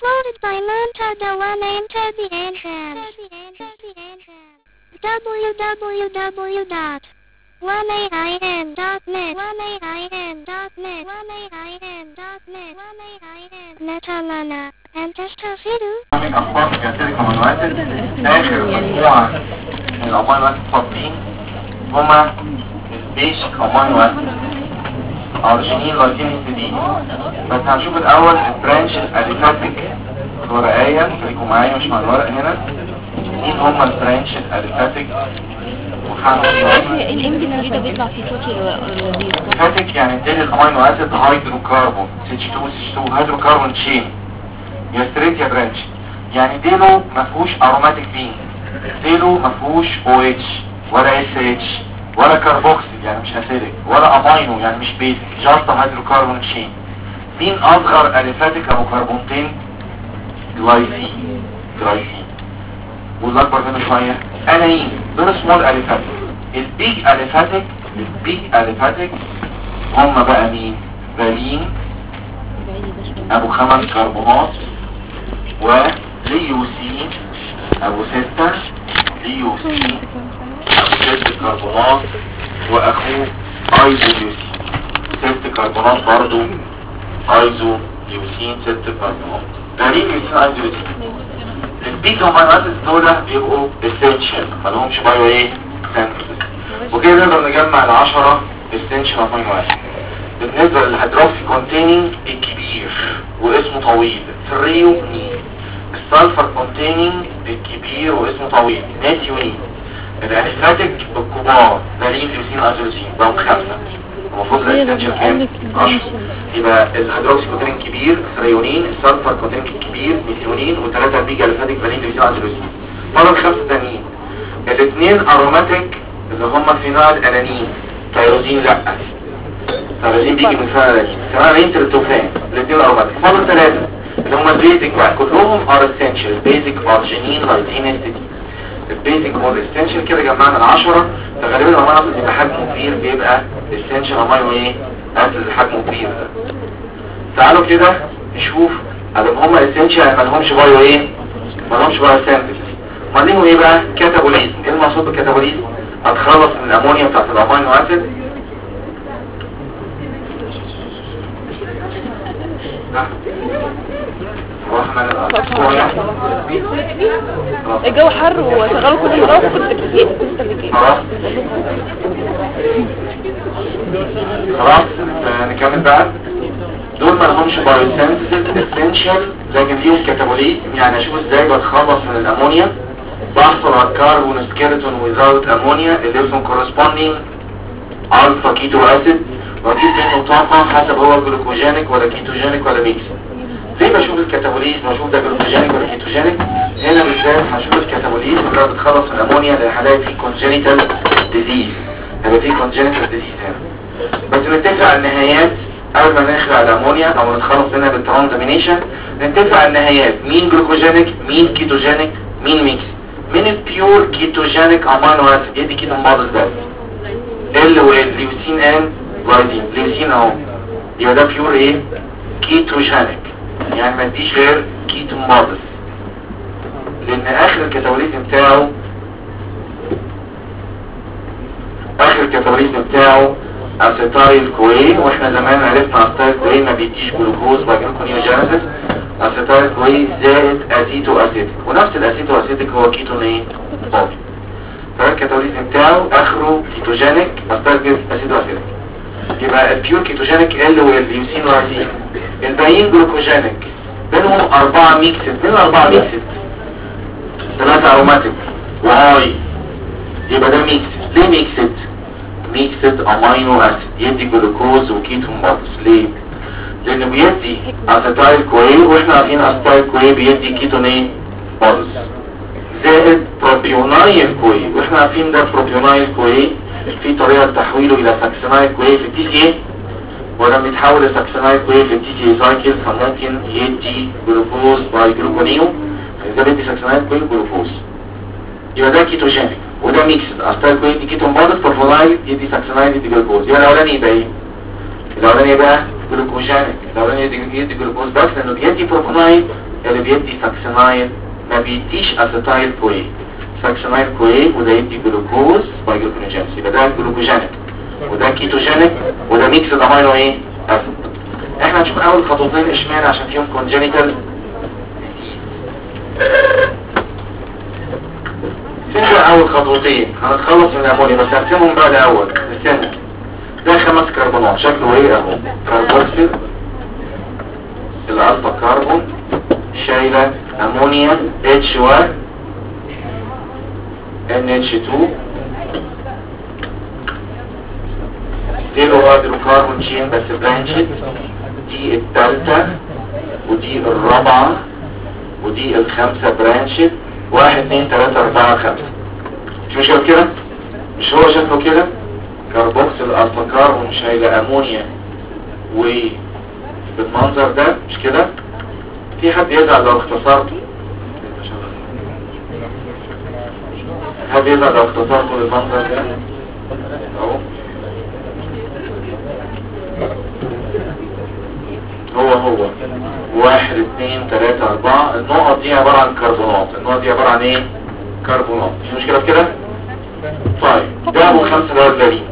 Uploaded by Montada One Enter the Entrance. www.1ain.net Netalana and Testafidu. من أخبار كاتيريك ومنواتل آخر مجموعة من الأمانوات الفاضلين هما البيشك أمانوات أرجينين لايتين السديد. بس هنشوف الأول البرانش الأليفاتيك ورقايا خليكم معايا مش مع الورق هنا. مين هما البرانش الأليفاتيك الأليفاتيك يعني اديني الأمينو أسيد هيدروكربون CH2 هيدروكربون تشين يا ستريت يا برانش. يعني ديله مفهوش اروماتيك بين، ديله مفهوش OH ولا SH ولا كاربوكسيل يعني مش اسيدك ولا امينو يعني مش بيزك، جاست هيدروكربون تشين. مين اصغر اليفاتيك ابو كربونتين؟ جلايسين والاكبر منه شويه انايين. دول سمول اليفاتيك. البيج اليفاتيك هم بقى مين؟ فالين ابو 5 كربونات وليوسين ابو 6 ليوسين ابو 6 كربونات واخوه ايزوليوسين 6 كربونات برضو ايزوليوسين 6 كربونات. فالين يوسين ايزوليوسين. البيج امينو اسيدز دول بيبقوا اسينشال مالهمش بايو ايه سينثيسيس. وكده نقدر نجمع ال10 اسينشال امينو اسيدز. بالنسبه للهيدروكسي كونتيننج الكبير واسمه طويل ثريونين. السلفر كونتيننج الكبير واسمه طويل ناتيونين. الاليفاتيك الكبار فالين ليوسين ايزوليوسين بقوا 5. المفروض الاسينشال كام؟ 10. يبقى الهيدروكسي كونتيننج كبير ثريونين، السلفر كونتيننج كبير ميثيونين، و3 بيجا اليفاتيك فالين ليوسين ايزوليوسين. فضل 5 تانيين. الاثنين اروماتيك اللي هم فينال انانين. تيروزين لا، تيروزين بيجي من فينال تريبتوفان. الاثنين اروماتيك. فضل 3 اللي هم البيزك بقى كلهم ار اسينشال. بيزك ارجينين لايتين استيدي. البيزك هو الاسينشال. كده جمعنا ال10. فغالبا الامينو اسيد اللي حجمه كبير بيبقى اسينشال امينو ايه اسيد اللي حجمه كبير ده. تعالوا كده نشوف ادم هم اسينشال مالهمش بايو ايه مالهمش بايو سينثيسيس. امال ليهم ايه بقى؟ كاتابوليزم. ايه المقصود بالكاتابوليزم؟ هتخلص من الامونيا بتاعت الامينو اسيد الجو حر وشغلوا كل المراوح وكل التكييف وكل التلاجات. خلاص نكمل بقى. دول ما لهمش بايوسينثيسيس اسينشال لكن ليهم كاتابوليزم. يعني اشوف ازاي بتخلص من الامونيا. بحصل على الكربون سكيلتون ويزاوت امونيا اللي اسمه كورسبوندينج الفا كيتو اسيد، واجيب منه طاقه حسب هو جلوكوجينيك ولا كيتوجينيك ولا ميكس. ليه بشوف الكاتابوليزم واشوف ده جلوكوجينيك ولا كيتوجينيك؟ هنا بالذات هشوف الكاتابوليزم اللي بتخلص من الامونيا اللي هلاقي فيه كونجينيتال ديزيز. هيبقى فيه كونجينيتال ديزيز هنا. بس نتفق على النهايات قبل ما نخلع الامونيا او نتخلص منها بالترانزامينيشن. نتفق على النهايات مين جلوكوجينيك مين كيتوجينيك مين ميكس. من البيور كيتوجينيك امينو اسيد يدي كيتو مودز بس ال والليوسين ان لايزين. ليوسين اهو يبقى ده بيور ايه كيتوجينيك يعني ما اديش غير كيتو مودز لان اخر الكاتابوليزم بتاعه اسيتايل كوين. واحنا زمان عرفنا اسيتايل كوين ما بيديش جلوكوز باجلوكونيوجينيسيس. اسيتايل كوين زائد اسيتو اسيتيك ونفس الاسيتو اسيتيك هو كيتون ايه بودي. فالكاتابوليزم بتاعه اخره كيتوجينيك اسيتايل اسيتو اسيتيك. يبقى البيور كيتوجينيك ال والليوسين لايزين. الباقيين جلوكوجينيك بينهم 4 ميكسد. من 4 ميكسد 3 اروماتيك وهاي. يبقى ده ميكسد. ليه ميكسد امينو اسيد يدي جلوكوز وكيتون مودز؟ ليه؟ لانه بيدي اسيتايل كوين واحنا عارفين اسيتايل كوين بيدي كيتون ايه مودز زائد بروبيونايل كوين واحنا عارفين ده بروبيونايل كوين في طريقه تحويله الى ساكسينايل كوين في التي سي اي. ولما يتحول لساكسينايل كوين في التي سي اي سايكل فممكن يدي جلوكوز باي جلوكونيو. ده بيدي ساكسينايل كوين جلوكوز. يبقى ده كيتوجينيك وده ميكسد. اسيتايل كوين يدي كيتون مودز بروبيونايل يدي ساكسينايل يدي جلوكوز. يبقى الاولاني يبقى ايه؟ الاولاني يبقى جلوكوجينيك. الاولاني يدي جلوكوز بس لانه بيدي بروبيونايل اللي بيدي ساكسينايل ما بيديش اسيتايل كوي. ساكسينايل كوي وده يدي جلوكوز باي جلوكونيجينس، يبقى ده جلوكوجينيك وده كيتوجينيك وده ميكس امينو ايه اسيد. احنا هنشوف اول خطوتين اشمعنى عشان فيهم كونجينيتال. فين اول خطوتين هنتخلص من الامونيا، بس هرسمهم بقى الاول. نرسمهم. ده 5 كربونات شكله ايه اهو، كربوكسيل الالفا كربون شايله امونيا H1 NH2 دي الهيدروكربون تشين بس برانشد، دي الثالثه ودي الرابعه ودي الخامسه برانشد 1 2 3 4 5. مش مشكلة كده؟ مش هو شكله كده؟ كربوكسيل الفا كربون شايله امونيا وبالمنظر ده مش كده؟ في حد يزعل لو اختصرت؟ حد يزعل لو اختصرت بالمنظر ده؟ اهو هو 1 2 3 4. النقط دي عبارة عن كربونات، النقط دي عبارة عن ايه؟ كربونات. مش مشكلة في كده؟ طيب ده ابو 5 ده البريد.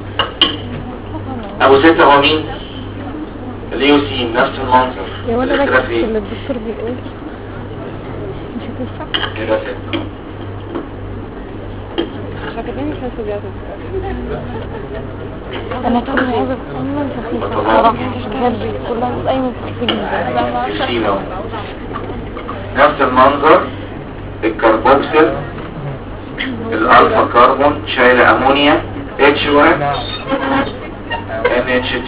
ابو 6 هو مين؟ اليوسين نفس المنظر. يا ولا الاختلاف ايه؟ اللي الدكتور بيقول مش هتنفع. يبقى 6. مش هكتبني في السجاد. انا كنت عايزه اصلا خفيفه بصراحه بجد كلها قايمه خفيفه جدا. يوسين اهو نفس المنظر. الكربوكسيل الالفا كربون شايله امونيا H1 NH2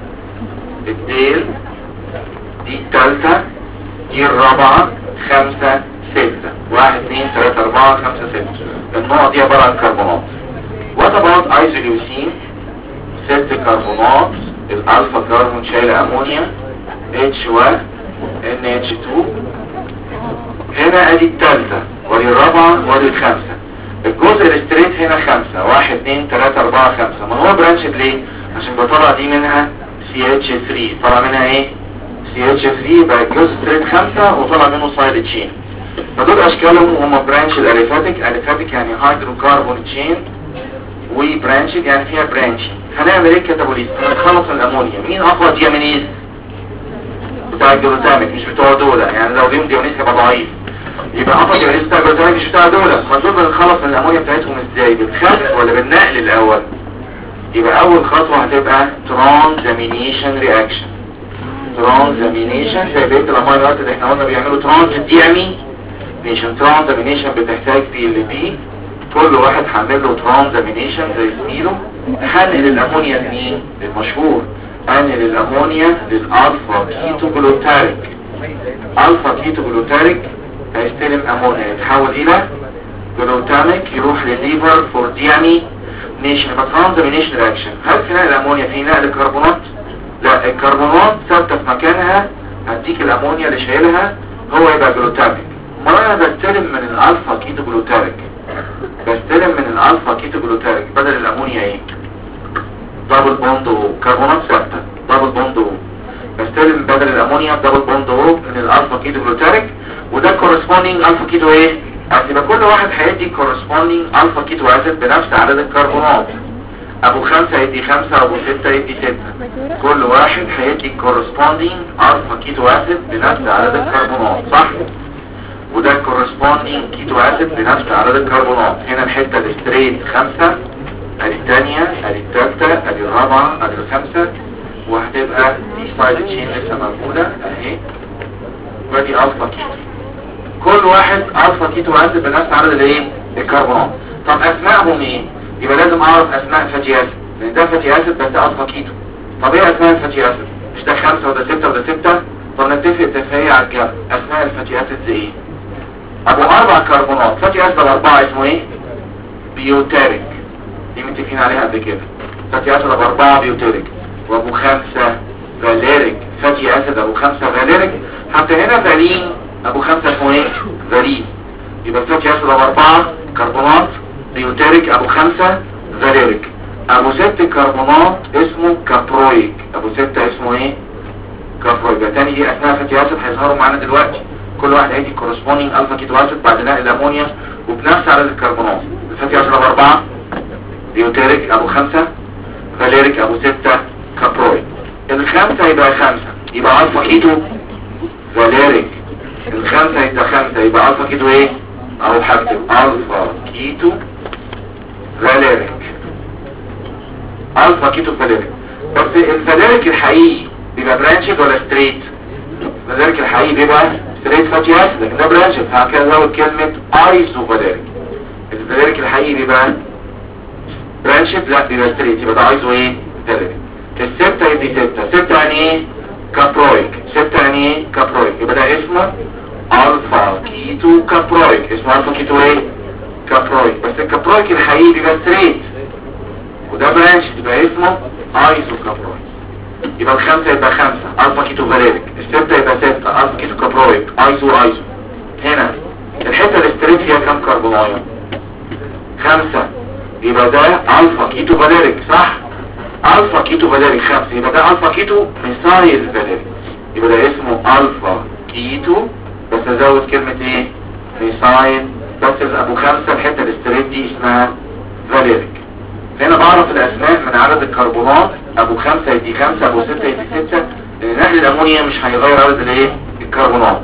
الديل دي الثالثه دي الرابعه 5 6 1 2 3 4 5 6. النقط دي عباره عن كربونات. وات اباوت ايزوليوسين 6 كربونات الالفا كربون شايله امونيا H1 NH2 هنا ادي الثالثه ودي الرابعه ودي الخامسه. الجزء الاستريت هنا 5 1 2 3 4 5. ما هو برانشد ليه؟ عشان بطلع دي منها CH3 طلع منها ايه؟ CH3 يبقى الجزء الاستريت 5 وطلع منه سايد تشين. فدول اشكالهم هم برانشد اليفاتيك. اليفاتيك يعني هيدروكربون تشين وبرانشد يعني فيها برانشنج. هنعمل ايه كاتابوليز؟ هنخلص من الامونيا. مين اقوى ديامينيز؟ بتاع الجلوتاميك مش بتوع دول، يعني لو ليهم ديامينيز هيبقى ضعيف. يبقى اقوى ديامينيز بتاع الجلوتاميك مش بتاع دول. ما دول بنخلص من الامونيا بتاعتهم ازاي؟ بالخلق ولا بالنقل الاول؟ يبقى اول خطوه هتبقى ترانزامينيشن رياكشن. ترانزامينيشن زي بقيه الامينو اللي احنا قلنا بيعملوا ترانزامينيشن. ترانزامينيشن بتحتاج PLP. كل واحد هعمل له ترانزامينيشن زي زميله. هنقل الامونيا لمين؟ المشهور هنقل الامونيا للالفا كيتوجلوتاريك. الفا كيتوجلوتاريك هيستلم امونيا يتحول الى جلوتاميك يروح للليفر فور ديامينيشن. يبقى ترانزامينيشن رياكشن. هل في نقل الامونيا في نقل كربونات؟ لا، الكربونات ثابته في مكانها. هديك الامونيا اللي شايلها هو يبقى جلوتاميك. ما انا بستلم من الالفا كيتوجلوتاريك، بستلم من الالفا كيتوجلوتاريك بدل الامونيا ايه؟ دبل بوند او كربونات ثابته دبل بوند او. بستلم بدل الامونيا دبل بوند او من الالفا كيتوجلوتاريك وده كورسبوندينج الفا كيتو ايه؟ يبقى كل واحد هيدي كورسبوندينج الفا كيتو اسيد بنفس عدد الكربونات. ابو 5 يدي 5 ابو 6 يدي 6. كل واحد هيدي كورسبوندينج الفا كيتو اسيد بنفس عدد الكربونات صح؟ وده كورسبوندينج كيتو اسيد بنفس عدد الكربونات. هنا الحته الاستريت 5 ادي الثانيه ادي الثالثه ادي الرابعه ادي الخامسه وهتبقى دي سايد تشين لسه موجوده اهي ودي الفا كيتو. كل واحد الفا كيتو اسيد بنفس عدد الايه؟ الكربونات. طب اسمائهم ايه؟ يبقى لازم اعرف اسماء فاتي اسيد لان ده فاتي اسيد بس الفا كيتو. طب ايه اسماء الفاتي اسيد؟ مش ده 5 وده 6 وده 6؟ طب نتفق اتفاقيه على الجنب. اسماء الفاتي اسيد ايه؟ ابو 4 كربونات فاتي اسيد 4 اسمه ايه؟ بيوتيريك. دي متفقين عليها قبل كده. فاتي اسيد ابو 4 بيوتيريك. وابو 5 فاليريك. فاتي اسيد ابو 5 فاليريك. حتى هنا فالين ابو 5 اسمه ايه؟ فالين. يبقى فاتي اسيد ابو 4 كربونات بيوتيريك ابو 5 فاليريك. ابو 6 كربونات اسمه كابرويك. ابو 6 اسمه ايه؟ كابرويك. تاني دي اسماء فاتي اسيد هيظهروا معانا دلوقتي. كل واحد هيدي كورسبوندينج الفا كيتو اسيد بعد نقل الامونيا وبنفس عدد الكربونات. الفاتي اسيد ابو 4 بيوتيريك ابو 5 فاليريك ابو 6 كابرويك. الخمسة يبقى 5 يبقى الفا كيتو فاليريك. الخمسة يبقى 5 يبقى الفا كيتو ايه؟ او هكتب الفا كيتو فاليريك. الفا كيتو فاليريك. بس الفاليريك الحقيقي بيبقى برانشد ولا ستريت؟ الفاليريك الحقيقي بيبقى ستريت فاتي اسيد لكن ده برانشد، فهكذا نزود كلمة ايزو فاليريك. الفاليريك الحقيقي بيبقى برانشد، لا بيبقى ستريت، يبقى ده ايزو ايه؟ فاليريك. الستة يدي 6 يعني ايه؟ كابرويك. 6 يعني ايه؟ كابرويك. يبقى ده اسمه الفا كيتو كابرويك. اسمه الفا كيتو ايه؟ كابرويك. بس الكابرويك الحقيقي بيبقى ستريت وده برانش يبقى اسمه ايزو كابرويك. يبقى الخمسة يبقى 5 الفا كيتو فاليريك. الستة يبقى 6 الفا كيتو كابرويك ايزو. هنا الحتة الستريت فيها كام كربونايه؟ 5 يبقى ده الفا كيتو فاليريك صح؟ الفا كيتو فاليريك 5 يبقى ده الفا كيتو ميثايل فاليريك. يبقى ده اسمه الفا كيتو بس ازود كلمة ايه؟ ميثايل. بس ابو 5 الحتة الستريت دي اسمها فاليريك. هنا بعرف الاسماء من عدد الكربونات. ابو 5 يدي 5 ابو 6 يدي 6 لان نقل الامونيا مش هيغير عدد الايه؟ الكربونات.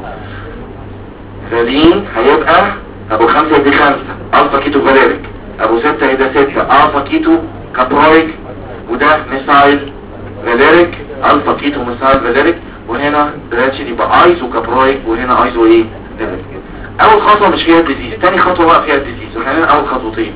فالين هيبقى ابو 5 يدي 5 الفا كيتو فاليريك. ابو 6 يدي 6 الفا كيتو كابرويك وده ميثايل فاليريك. الفا كيتو ميثايل فاليريك. وهنا برانشد يبقى ايزو كابرويك وهنا ايزو ايه؟ فاليريك. اول خطوة مش فيها الديزيز، تاني خطوة بقى فيها الديزيز. وخلينا اول خطوتين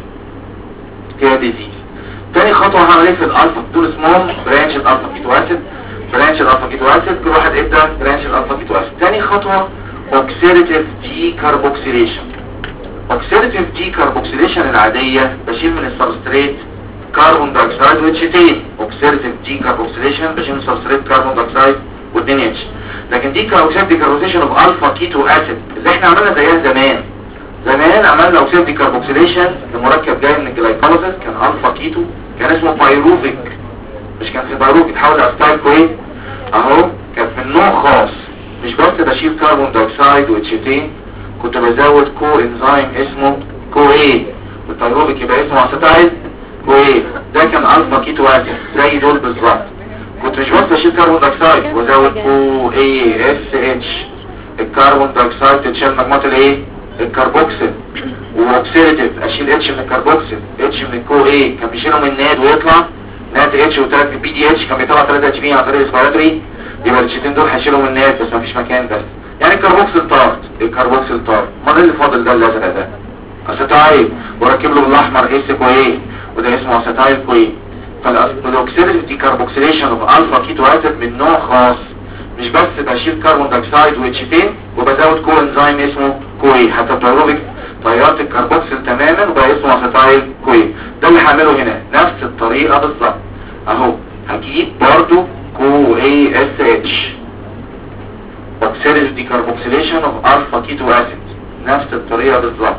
فيها ديزيز. تاني خطوة هعمل ايه في الالفا؟ دول اسمهم برانشد الفا كيتو اسيد. برانشد الفا كيتو اسيد كل واحد ادى برانشد الفا كيتو اسيد. تاني خطوة اوكسيديتيف دي كاربوكسيليشن. اوكسيديتيف دي كاربوكسيليشن العادية بشيل من السبستريت كربون دايوكسيد واتشتين. اوكسيديتيف دي كاربوكسيليشن بشيل من السبستريت كربون دايوكسيد و2 اتش. لكن دي كاوكسيد دي كاربوكسيليشن اوف الفا كيتو اسيد اللي احنا عملنا زيها زمان عملنا اوكسيد دي كاربوكسيليشن لمركب جاي من الجلايكوليسيس كان الفا كيتو، كان اسمه بايروفيك. مش كان في بايروفيك تحول اسيتايل كوين اهو، كان من نوع خاص. مش بس بشيل كربون دايوكسيد واتشتين، كنت بزود كو انزيم اسمه كو ايه، والبايروفيك يبقى اسمه اسيتايل كو ايه. ده كان الفا كيتو اسيد زي دول بالظبط. كنت مش بس بشيل كربون دايوكسيد وازود كو ايه اس اتش. الكربون دايوكسيد تتشال مجموعة الايه؟ الكربوكسيل. واوكسيديتيف اشيل اتش من الكربوكسيل، اتش من الكو ايه كان بيشيله من ناد ويطلع ناد اتش و3 بي دي اتش كان بيطلع 3 اتش بي عن طريق الاسبيراتوري. يبقى الاتشتين دول هيشيلوا من ناد بس مفيش مكان بس. يعني الكربوكسيل طارت، الكربوكسيل طارت. امال ايه اللي فاضل ده الازرق ده؟ اسيتايل، واركب له بالاحمر اس كو ايه وده اسمه اسيتايل كو ايه. فالاوكسيديتيف دي كاربوكسيليشن اوف الفا كيتو اسيد من نوع خاص. مش بس بشيل كربون دايوكسيد واتشتين وبزود كو انزيم اسمه كو ايه. حتى البيروفيك طيرت الكربوكسيل تماما وبقى اسمه اسيتايل كو ايه. ده اللي هعمله هنا نفس الطريقه بالظبط اهو. هجيب برضو كو ايه اس اتش اوكسيديتيف دي كاربوكسيليشن اوف الفا كيتو اسيد نفس الطريقه بالظبط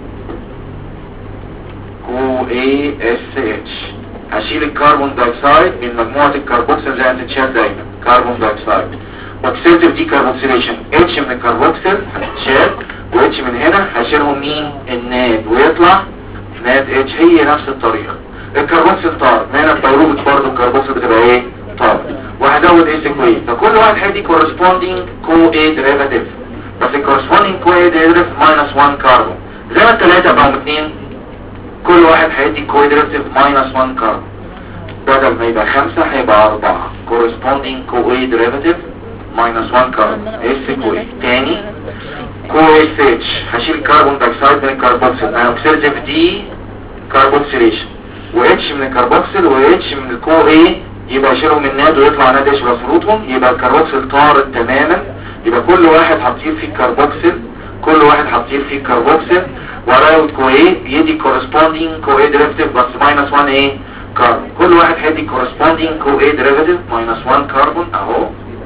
كو ايه اس اتش. هشيل الكربون دايوكسيد من مجموعه الكربوكسيل زي ما تتشال دايما كربون دايوكسيد. اوكسيديتيف دي كاربوكسيليشن اتش من الكربوكسيل هتتشال واتش من هنا هشيلهم مين؟ الناد ويطلع ناد اتش. هي نفس الطريقه. الكربوكسيل طار هنا البيروفيك برضه الكربوكسيل بتبقى ايه؟ طار. وهزود اس كو ايه. فكل واحد هيدي كورسبوندينج كو ايه ديريفاتيف. بس الكورسبوندينج كو ايه ديريفاتيف ماينس 1 كربون. زي ما الثلاثه بقوا 2 كل واحد هيدي كو ايه ديريفاتيف ماينس 1 كربون. بدل ما يبقى 5 هيبقى 4 كورسبوندينج كو ايه ديريفاتيف ماينس 1 كربون اس كو ايه. تاني كو اس اتش هشيل كربون دايوكسيد من الكربوكسيل انا اوكسيديتيف دي كاربوكسيليشن واتش من الكربوكسيل واتش من الكو ايه يبقى اشيلهم من ناد ويطلع ناد اتش بفروتهم. يبقى الكربوكسيل طارت تماما. يبقى كل واحد هتطير فيه الكربوكسيل، كل واحد هتطير فيه الكربوكسيل ورايوت كو ايه يدي كورسبوندينج كو ايه ديريفاتيف بس ماينس 1 ايه كربون. كل واحد هيدي كورسبوندينج كو ايه ديريفاتيف ماينس 1 كربون اهو.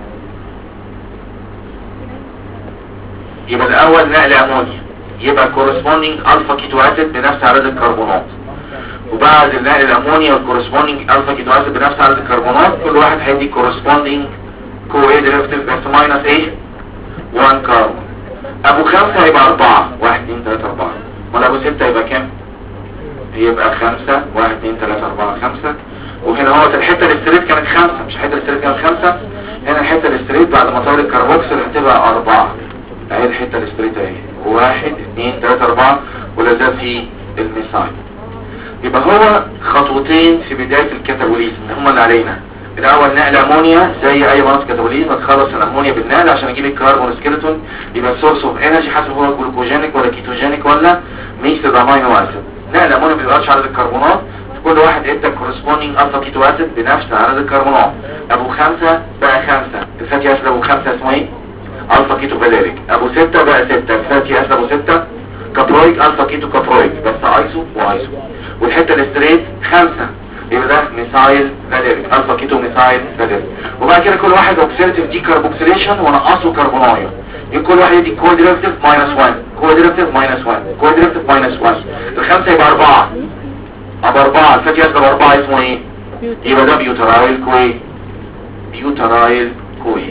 يبقى الاول نقل امونيا يبقى كورسبوندينج الفا كيتو اسيد بنفس عدد الكربونات. وبعد النقل الامونيا والكورسبوندينج الفا كيتو اسيد بنفس عدد الكربونات كل واحد هيدي كورسبوندينج كو ايه ديريفاتيف بس ماينس ايه 1 كربون. ابو 5 هيبقى 4 1 2 3 4. ولا ابو 6 يبقى كام؟ يبقى 5 1 2 3 4 5. وهنا هو الحته الاستريت كانت 5 مش الحته الاستريت كانت 5. هنا الحته الاستريت بعد ما طار الكربوكسل هتبقى 4. اهي الحته الاستريت اهي 1 2 3 4 ولا زال في الميثايل. يبقى هو خطوتين في بدايه الكاتابوليزم هم اللي علينا. الاول نقل امونيا زي اي مرض كاتابوليزم، اتخلص الامونيا بالنقل عشان اجيب الكربون سكيلتون. يبقى السورس اوف انرجي حسب هو جلوكوجينيك ولا كيتوجينيك ولا ميكسد امينو اسيد. نقل امونيا ما بيغيرش عدد الكربونات، كل واحد ادى كورسبوندينج الفا كيتو اسيد بنفس عدد الكربونات. ابو 5 بقى 5 الفاتي اسيد ابو 5 اسمه ايه؟ الفا كيتو فاليريك. ابو 6 بقى 6 الفاتي اسيد ابو 6 كابرويك الفا كيتو كابرويك بس ايسو وايسو. والحته الاستريت 5 يبقى ده ميثايل فاليريك الفا كيتو ميثايل فاليريك. وبعد كده كل واحد اوكسيديتيف دي كاربوكسيليشن ونقصوا كربونايه. يبقى كل واحد يدي كوديريفيتيف -1 كوديريفيتيف -1 كوديريفيتيف -1. الخمسه يبقى 4 ابو 4 الفاتي اسيد ابو 4 اسمه ايه؟ يبقى ده بيوترايل كوي بيوترايل كوي.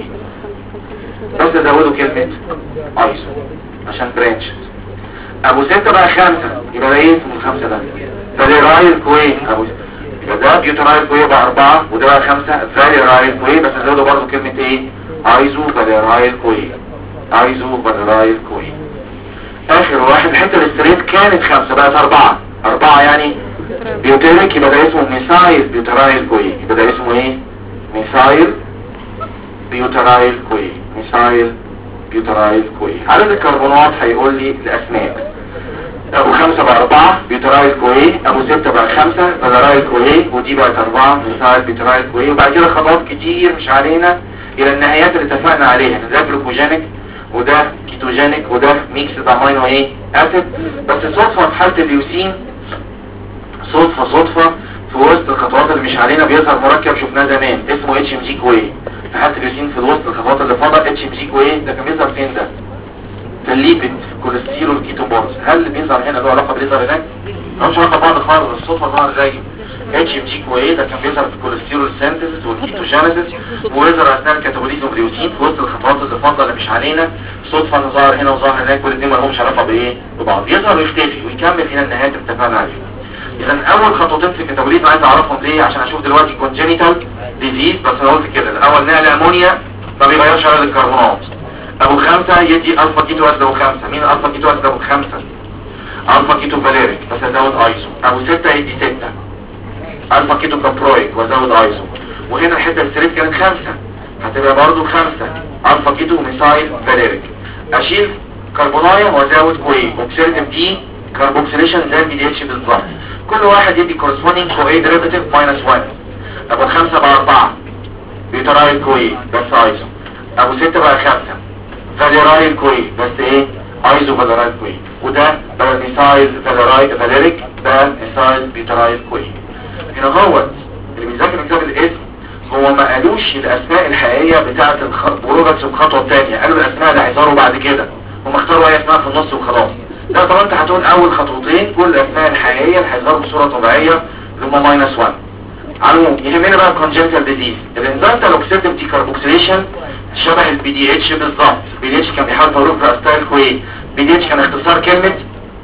بس زودوا كلمه ايسو عشان برانش. ابو 6 بقى 5 يبقى ده ايه اسمه الخمسه ده؟ فاليرايل كوي. ابو يبقى ده بيوترايل كوي بقى 4 وده بقى 5 فاليرايل كوي بس زودوا برضه كلمه ايه؟ ايزو فاليرايل كوي ايزو فاليرايل كوي. اخر واحد الحته الاستريت كانت 5 بقت 4 يعني بيوتيريك يبقى ده اسمه ميثايل بيوترايل كوي. يبقى ده اسمه ايه؟ ميثايل بيوترايل كوي ميثايل بيوترايل كوي. عدد الكربونات هيقول لي الاسماء. ابو 5 بقى 4 بيوترايل كوي. ابو 6 بقى 5 فاليرايل كوي ودي بقت 4 ميثايل بيوترايل كوي. وبعد كده خطوات كتير مش علينا الى النهايات اللي اتفقنا عليها. ده جلوكوجينيك وده كيتوجينيك وده ميكسد امينو ايه اسيد. بس صدفه في حاله الليوسين صدفة في وسط الخطوات اللي مش علينا بيظهر مركب شفناه زمان اسمه اتش ام جي كوي. في حالة الليوسين في وسط الخطوات اللي فضل اتش ام جي كوي ده كان بيظهر فين؟ ده في الليبيد كوليسترول كيتو بونز. هل اللي بيظهر هنا له علاقة بيظهر هناك؟ ملوش علاقة ببعض خالص. الصدفة ظهر زيه. اتش ام جي كوي ده كان بيظهر في الكوليسترول سينثيسيس والكيتوجينيسيس ويظهر اثناء الكاتابوليزم والليوسين في وسط الخطوات اللي فضل اللي مش علينا. صدفة انه ظهر هنا وظهر هناك والاثنين ما لهمش علاقة بايه؟ ببعض. يظهر ويختفي ويكمل هنا النهايات اللي اتفقنا عليها. اذا اول خطوتين في الكاتابوليزم عايز اعرفهم ليه عشان اشوف دلوقتي كونجينيتال ديزيز. بس انا قلت كده الاول نقل امونيا ما بيغيرش عدد الكربونات. ابو 5 يدي الفا كيتو اسيد ابو 5. مين الفا كيتو اسيد ابو 5؟ الفا كيتو فاليريك بس ازود ايزو. ابو 6 يدي 6 الفا كيتو كابرويك وازود ايزو. وهنا الحته الستريت كانت 5 هتبقى برضو 5 الفا كيتو ميثايل فاليريك. اشيل كربونايه وازود كوي اوكسيديتيف دي كاربوكسيليشن زي البي دي اتش بالظبط. كل واحد يدي كورسبوندينج كوي ديريفيتيف -1. ابو 5 بقى 4 بيوترايل كوي بس ايزو. ابو 6 بقى 5 فاليرايل كوي بس ايه؟ ايزو فاليرايل كوي. وده بقى ميثايل فاليريك ده ميثايل بيوترايل كوي. هنا هو اللي بيذاكر كتاب الاسم هو ما قالوش الاسماء الحقيقيه بتاعه البروجكتس في الخطوه الثانيه. قالوا الاسماء اللي هيظهروا بعد كده. هم اختاروا اي اسماء في النص وخلاص. لا طبعا انت هتقول اول خطوتين كل الاسماء الحقيقيه اللي هيظهروا بصوره طبيعيه اللي هم -1. على يهمنا بقى كونجنتال ديزيز. الانزيم اوكسيديف دي كاربوكسيليشن شبه البي دي اتش بالظبط. بي دي اتش كان بيحاول يروح في استايل كوي. بي دي اتش كان اختصار كلمه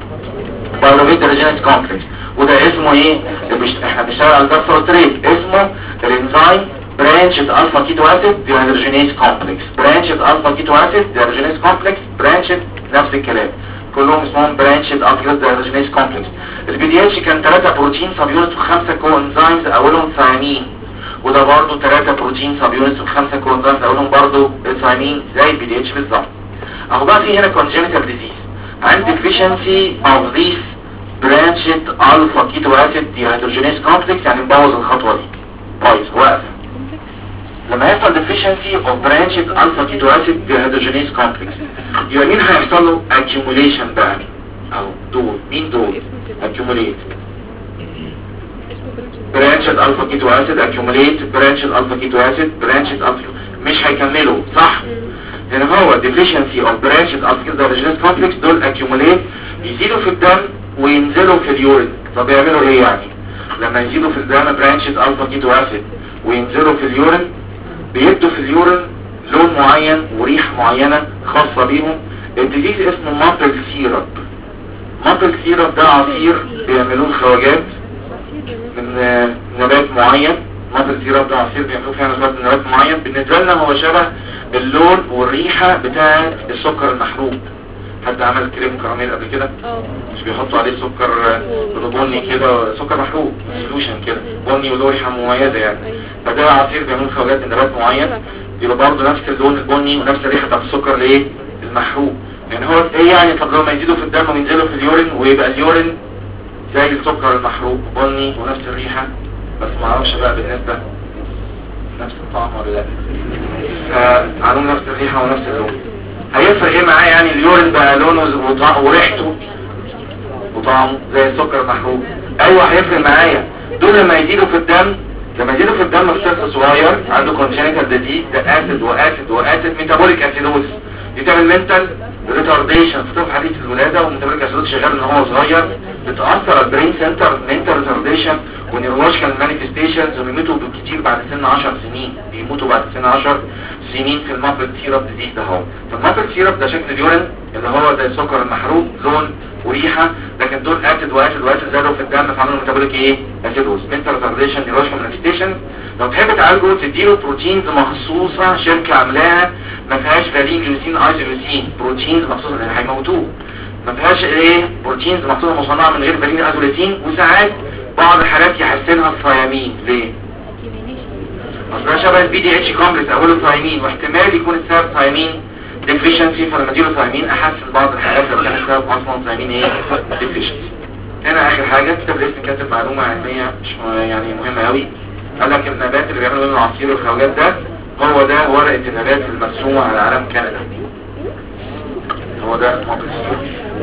بايروفيت ديجينيس كومبلكس. وده اسمه ايه؟ احنا بنشتغل على الدكتوريت اسمه الانزيم برانشد الفا كيتو اسيد ديهيدروجينيز كومبلكس. برانشد الفا كيتو اسيد ديهيدروجينيز كومبلكس. برانشد نفس الكلام كلهم اسمهم برانشد الفا كيتو ديهيدروجينيز كومبلكس. البي دي اتش كان 3 بروتين سب يونتس و5 كو انزيمز اولهم ثيامين. وده برضه 3 بروتين سب يونتس و5 كو انزيمز اولهم برضه ثيامين زي البي دي اتش بالظبط. اهو بقى في هنا congenital disease عند deficiency of this branched alpha keto acid dehydrogenase complex. يعني نبوظ الخطوه دي بايظ واقفه. لما يحصل deficiency of branched alpha keto acid dehydrogenase complex يبقى مين هيحصل له accumulation بقى؟ او دول مين دول؟ accumulate branched alpha keto acid accumulate branched alpha keto acid branched alpha مش هيكملوا صح؟ هنا هو deficiency of branched alpha keto dehydrogenase complex دول accumulate يزيدوا في الدم وينزلوا في اليورين. طب يعملوا ايه يعني؟ لما يزيدوا في الدم branched alpha keto acid وينزلوا في اليورين بيدوا في اليورين لون معين وريح معينة خاصة بيهم الديزيز اسمه مابل سيرب. مابل سيرب ده عصير بيعملوه الخواجات من نبات معين. مابل سيرب ده عصير بيعملوه فيها من نبات معين. بالنسبة لنا هو شبه اللون والريحة بتاعة السكر المحروق. حد عمل كريم كراميل قبل كده؟ مش بيحطوا عليه سكر بني كده، سكر محروق سولوشن كده بني وله ريحة مميزة يعني. فده عصير بيعملوه الخواجات من نبات معين، بيبقى برضه نفس اللون البني ونفس الريحة بتاعت السكر الايه المحروق. يعني هو ايه يعني؟ طب لما يزيدوا في الدم وينزلوا في اليورين ويبقى اليورين زي السكر المحروق بني ونفس الريحة، بس ما اعرفش بقى بالنسبة نفس الطعم ولا لا. فعلوم نفس الريحة ونفس اللون. هيفرق ايه معاه يعني؟ اليورين بقى لونه وريحته وطعمه زي السكر المحروق. ايوه هيفرق معايا. دول لما يزيدوا في الدم، لما يزيدوا في الدم في طفل صغير عنده كونجنيتال ديزيز، ده اسيد ميتابوليك اسيدوز، دي تعمل منتال ريتارديشن في طفل حديث الولاده، والميتابوليك اسيدوز شغال ان هو صغير، بتاثر على البرين سنتر، منتال ريتارديشن ونيورولوجيكال مانيفستيشنز، وبيموتوا بالكتير بعد سن 10 سنين، بيموتوا بعد سن 10 سنين في المابل سيرب ديزيز ده. هو فالمابل سيرب ده شكل اليورين اللي هو زي السكر المحروق، لون وريحه، لكن دول اسيد زادوا في الدم فعملوا ميتابوليك ايه اسيدوز، منتال ريتارديشن، نيورولوجيكال مانيفستيشن. لو تحب تعالجه تديله بروتينز مخصوصه شركه عاملاها ما فيهاش فالين ليوسين ايزوليوسين، بروتينز مخصوصه اللي هيموتوه، ما فيهاش ايه بروتينز مخصوصه مصنعه من غير فالين ايزوليوسين. وساعات بعض الحالات يحسنها الثيامين. ليه؟ اصل ده شبه البي دي اتش كومبلكس اوله ثيامين، واحتمال يكون السبب ثيامين ديفيشنسي، فلما اديله ثيامين احسن بعض الحالات لو كان السبب اصلا ثيامين ايه ديفيشنسي. هنا اخر حاجه كتاب الاسم كاتب معلومه علميه مش يعني مهمه قوي. قال لك النبات اللي بيعملوا منه العصير والخواجات ده هو ده ورقه النبات المرسومه على علم كندا، هو ده مابل سيرب.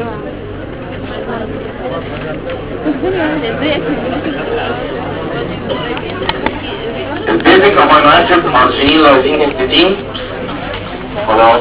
البيزك امينو اسيد ارجينين لايزين هيستidine. خلاص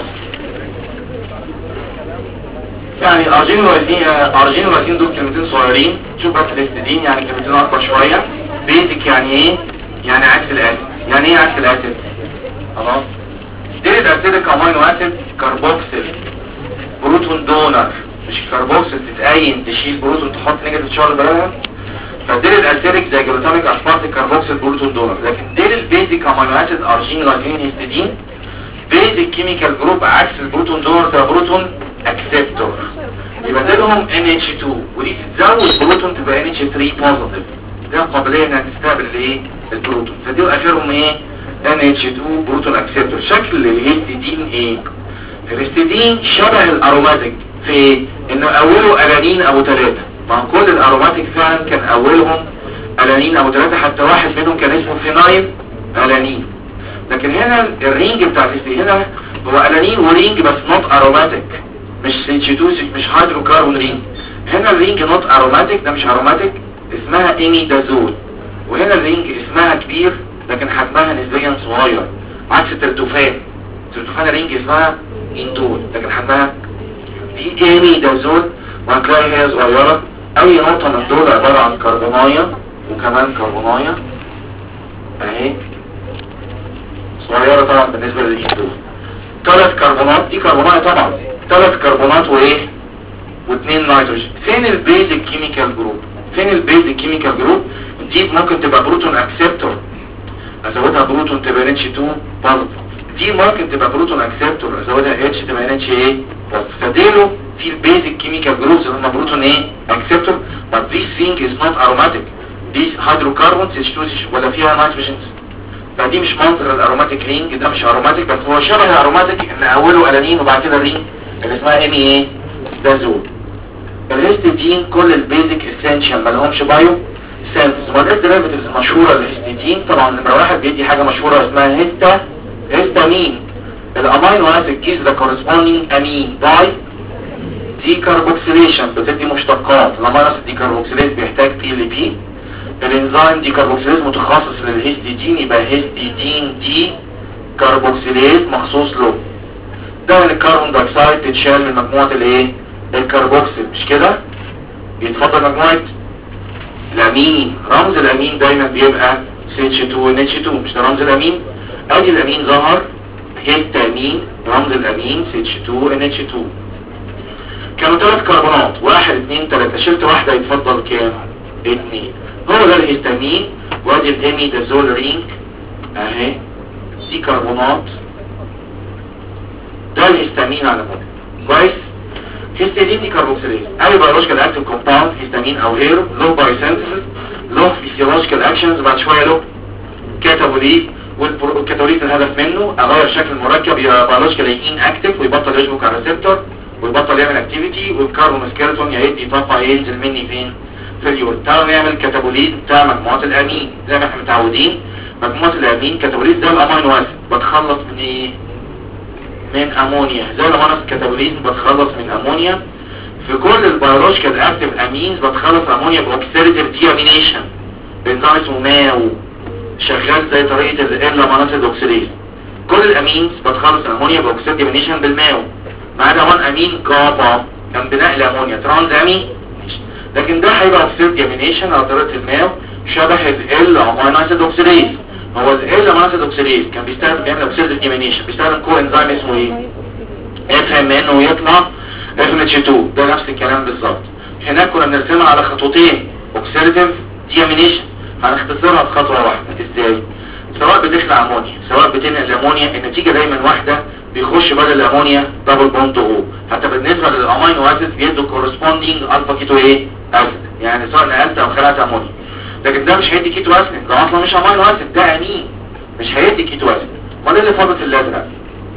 يعني ارجينين لايزين دول كلمتين صغيرين. شوف بس الهيستidine يعني كلمتين اكبر شويه. بيزك يعني ايه؟ يعني عكس الاسيد. يعني ايه عكس الاسيد؟ خلاص ديريد اسيدك امينو اسيد كاربوكسيل بروتون دونر، مش كاربوكسيل تتأين تشيل بروتون تحط نيجاتيف تشارج بدلها. فديل الاسيريك زي جلوتاميك اسبارتيك كاربوكسيل بروتون دونر. لكن ديل البيزك امينو اسيد ارجين لايزين هيستidine بيزك كيميكال جروب عكس البروتون دونر ده بروتون اكسبتور، يبقى ديلهم NH2 ودي تتزود بروتون تبقى NH3 بوزيتيف، ده قابليه انها تستقبل الايه البروتون. فدول اخرهم ايه NH2 بروتون اكسبتور. شكل الهيستidine ايه؟ الهيستidine شبه الاروماتيك في انه اوله الانين او 3. مع كل الاروماتيك فعلا كان اولهم الانين او 3، حتى واحد منهم كان اسمه فينايل الانين. لكن هنا الرينج بتاع الهيستidine هنا هو الانين ورينج بس نوت اروماتيك، مش CH2 مش هيدروكربون رينج. هنا الرينج نوت اروماتيك، ده مش اروماتيك، اسمها ايميدازول. وهنا الرينج اسمها كبير لكن حجمها نسبيا صغير عكس الترتوفان. الترتوفان الرينج اسمها اندول لكن حجمها في ايميدازول، وهتلاقي هي صغيرة. اي نقطة من دول عبارة عن كربوناية وكمان كربوناية اهي صغيرة طبعا بالنسبة للإندول. 3 كربونات، دي كربوناية طبعا، 3 كربونات وايه و2 نيتروجين. فين البيزك كيميكال جروب؟ فين البيزك كيميكال جروب؟ دي ممكن تبقى بروتون اكسبتور، ازودها بروتون تبقى NH2 بوزيتيف. دي ممكن تبقى بروتون اكسبتور، ازودها H تبقى NH ايه بوزيتيف. فديله في البيزك كيميكال جروبز اللي هم بروتون ايه اكسبتور. but this thing is not aromatic. دي هيدروكربون CH2 ولا فيها نيتروجينز، فدي مش منظر الاروماتيك رينج، ده مش اروماتيك بس هو شبه الاروماتيك ان اوله الانين وبعد كده الرينج اللي اسمها امي ايه دازول. الهيستidine كل البيزك اسينشال ما لهمش بايو سينثيز. والريد ديريفاتيفز المشهوره للهيستidine طبعا نمره 1 بيدي حاجه مشهوره اسمها هيستامين. الامينو اسيد كيز ذا كورسبوندينج امين باي ديكاربوكسيليشن، بتدي مشتقات. الامينو اسيد ديكاربوكسيليز بيحتاج PLP. الانزيم ديكاربوكسيليز متخصص للهيستidine يبقى هيستidine دي كاربوكسيليز مخصوص له. ده الكربون دايوكسيد تتشال من مجموعه الايه الكربوكسيل، مش كده؟ يتفضل مجموعه الامين. رمز الامين دايما بيبقى CH2NH2، مش ده رمز الامين؟ ادي الامين ظهر هيستامين، رمز الامين CH2NH2. 3 كربونات 1 2 3 شلت واحدة يتفضل كام؟ 2. هو ده الهستامين. وادي الاميدازول رينج اهي، دي كربونات، ده الهستامين على مود. كويس. هيستidine دي كاربوكسيليز، اي بيولوجيكال اكتيف كومباوند هيستامين او غيره، له بايوسينثيسيس، له فيسيولوجيكال اكشنز، بعد شويه له كاتابوليت، والكاتابوليت الهدف منه اغير شكل المركب يبقى بيولوجيكال ان اكتيف ويبطل يشبك على الريسبتور ويبطل يعمل اكتيفيتي، والكاربومسكيلتون يا يدي طاقه ينزل مني فين؟ في اليورين. تعالوا نعمل كاتابوليت بتاع مجموعات الامين زي ما احنا متعودين. مجموعه الامين كاتابوليت ده الامينو اسيد بتخلص من ايه؟ من امونيا. زي ما انا كاتابوليزم بتخلص من امونيا. في كل البيولوجيكال اكتيف امينز بتخلص امونيا باوكسيديتيف ديامينيشن بانزيم اسمه ماو شغال زي طريقه الامينوسيد اوكسيديز. كل الامينز بتخلص الامونيا باوكسيديتيف ديامينيشن بالماو، ما عدا 1 امين جابا كان بناء الامونيا ترانز امين، لكن ده هيبقى اوكسيديتيف ديامينيشن على طريقه الماو شبه الامينوسيد اوكسيديز. هو الامينوسيد اوكسيديز كان بيعمل اوكسيديتيف ديامينيشن، بيستخدم كو انزيم اسمه ايه؟ FMN ويطلع FMH2. ده نفس الكلام بالظبط. هناك كنا بنرسمها على خطوتين اوكسيديتيف ديامينيشن، هنختصرها في خطوه واحده. ازاي؟ سواء بتخلع امونيا سواء بتنقل امونيا، النتيجه دايما واحده، بيخش بدل الامونيا دبل بوند او. حتى بالنسبه للامينو اسيد بيدوا كورسبوندينج الفا كيتو ايه اسيد، يعني سواء نقلت او خلعت امونيا. لكن ده مش هيدي كيتو اسيد، ده اصلا مش امينو اسيد، ده امين، مش هيدي كيتو اسيد. امال اللي فاضل الازرق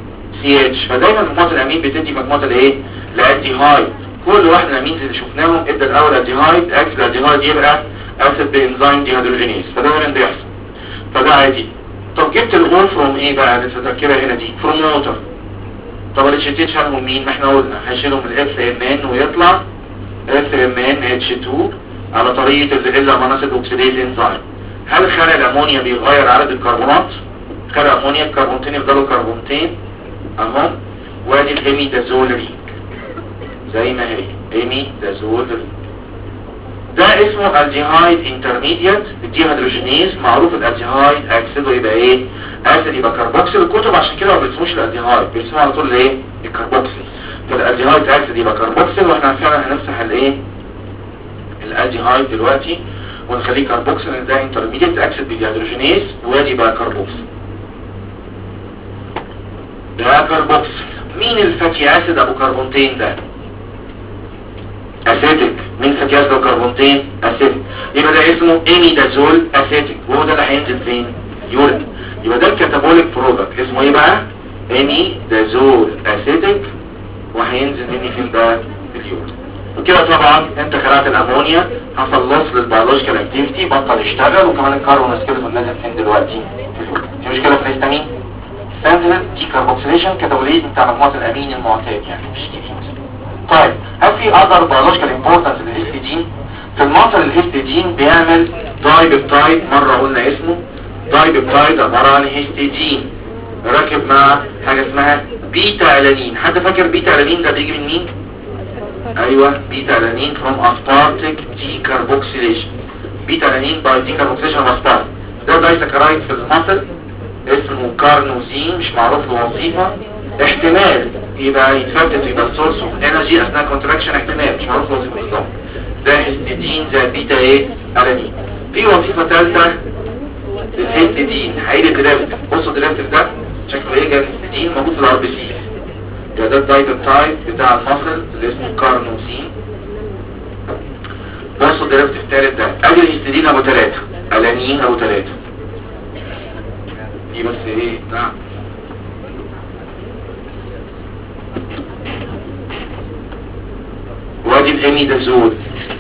CH. فدايما مجموعه الامين بتدي مجموعه الايه؟ الالديهايد. كل واحد من الامينز اللي شفناهم ادى الاول الديهايد، اكس الالديهايد يبقى اسيد بانزيم ديهيدروجينيز، فده دايما بيحصل، فده عادي. طب جبت الاو فروم ايه بقى؟ لسه تركيبها هنا دي فروم ووتر. طب الاتش شالهم مين؟ ما احنا قلنا هيشيلهم الاف ام ان ويطلع اف ام ان اتش 2 على طريقه الامينوسيد اوكسيديز انزيم. هل خلع الامونيا بيغير عدد الكربونات؟ خلع امونيا الكربونتين يفضلوا كربونتين اهو. وادي الاميدازول رينج زي ما هي اميدازول رينج. ده اسمه الديهايد انترميديت الديهيدروجينيز. معروف الالديهايد اكسده يبقى ايه؟ اسيد يبقى كربوكسيل. الكتب عشان كده ما بيرسموش الالديهايد، بيرسموا على طول الايه؟ الكربوكسيل. فالالديهايد اكسد يبقى كربوكسيل، واحنا فعلا هنمسح الايه؟ الالديهايد دلوقتي ونخليه كربوكسيل لان ده انترميديت اكسد بالديهيدروجينيز، وادي بقى كربوكسيل. ده كربوكسيل. مين الفاتي اسيد ابو كربونتين ده؟ اسيتيك. مين فاتي اسيد ابو كربونتين؟ اسيتيك. يبقى ده اسمه اميدازول اسيتيك، وهو ده اللي هينزل فين؟ يورين. يبقى ده الكاتابوليك برودكت اسمه ايه بقى؟ اميدازول اسيتيك، وهينزل مني فين بقى؟ في اليورين. وكده طبعا انت خلعت الامونيا، حصل لص للبيولوجيكال اكتيفيتي، بطل يشتغل، وكمان الكربونسكيلتون نازل فين دلوقتي؟ في مشكله في الهستامين سنترال دي كاربوكسيليشن كاتابوليزم بتاع مجموعه الامين المعتاد يعني مش كتير. طيب هل في اذر بيولوجيكال امبورتنس للهستidine؟ في المصل الهستidine بيعمل داي بيبتايد، مره قلنا اسمه داي بيبتايد عباره عن هستidine راكب مع حاجه اسمها بيتا الانين. حد فاكر بيتا الانين ده بيجي من مين؟ ايوه بيتا الانين فروم اسبارتيك دي كاربوكسيليشن. بيتا الانين باي دي كاربوكسيليشن اسبارتيك. ده دايسكرايد في المصل اسمه كارنوزين، مش معروف له وظيفه. احتمال يبقى يتفتت يبقى السورس اوف انرجي اثناء كونتراكشن، احتمال مش معروف له وظيفه بالظبط. ده هستidine زي بيتا ايه؟ الانين. في وظيفه ثالثه للهستidine، هيجي الديريفيتيف. بصوا الديريفيتيف ده شكله ايه؟ جاي الهستidine موجود في الار بي سي. ده الدايبيبتايد بتاع المصل اللي اسمه كارنوزين. بصوا الديريفيتيف الثالث ده، ادي الهستidine ابو 3، الانين ابو 3. دي بس ايه؟ نعم. وادي الاميدازول.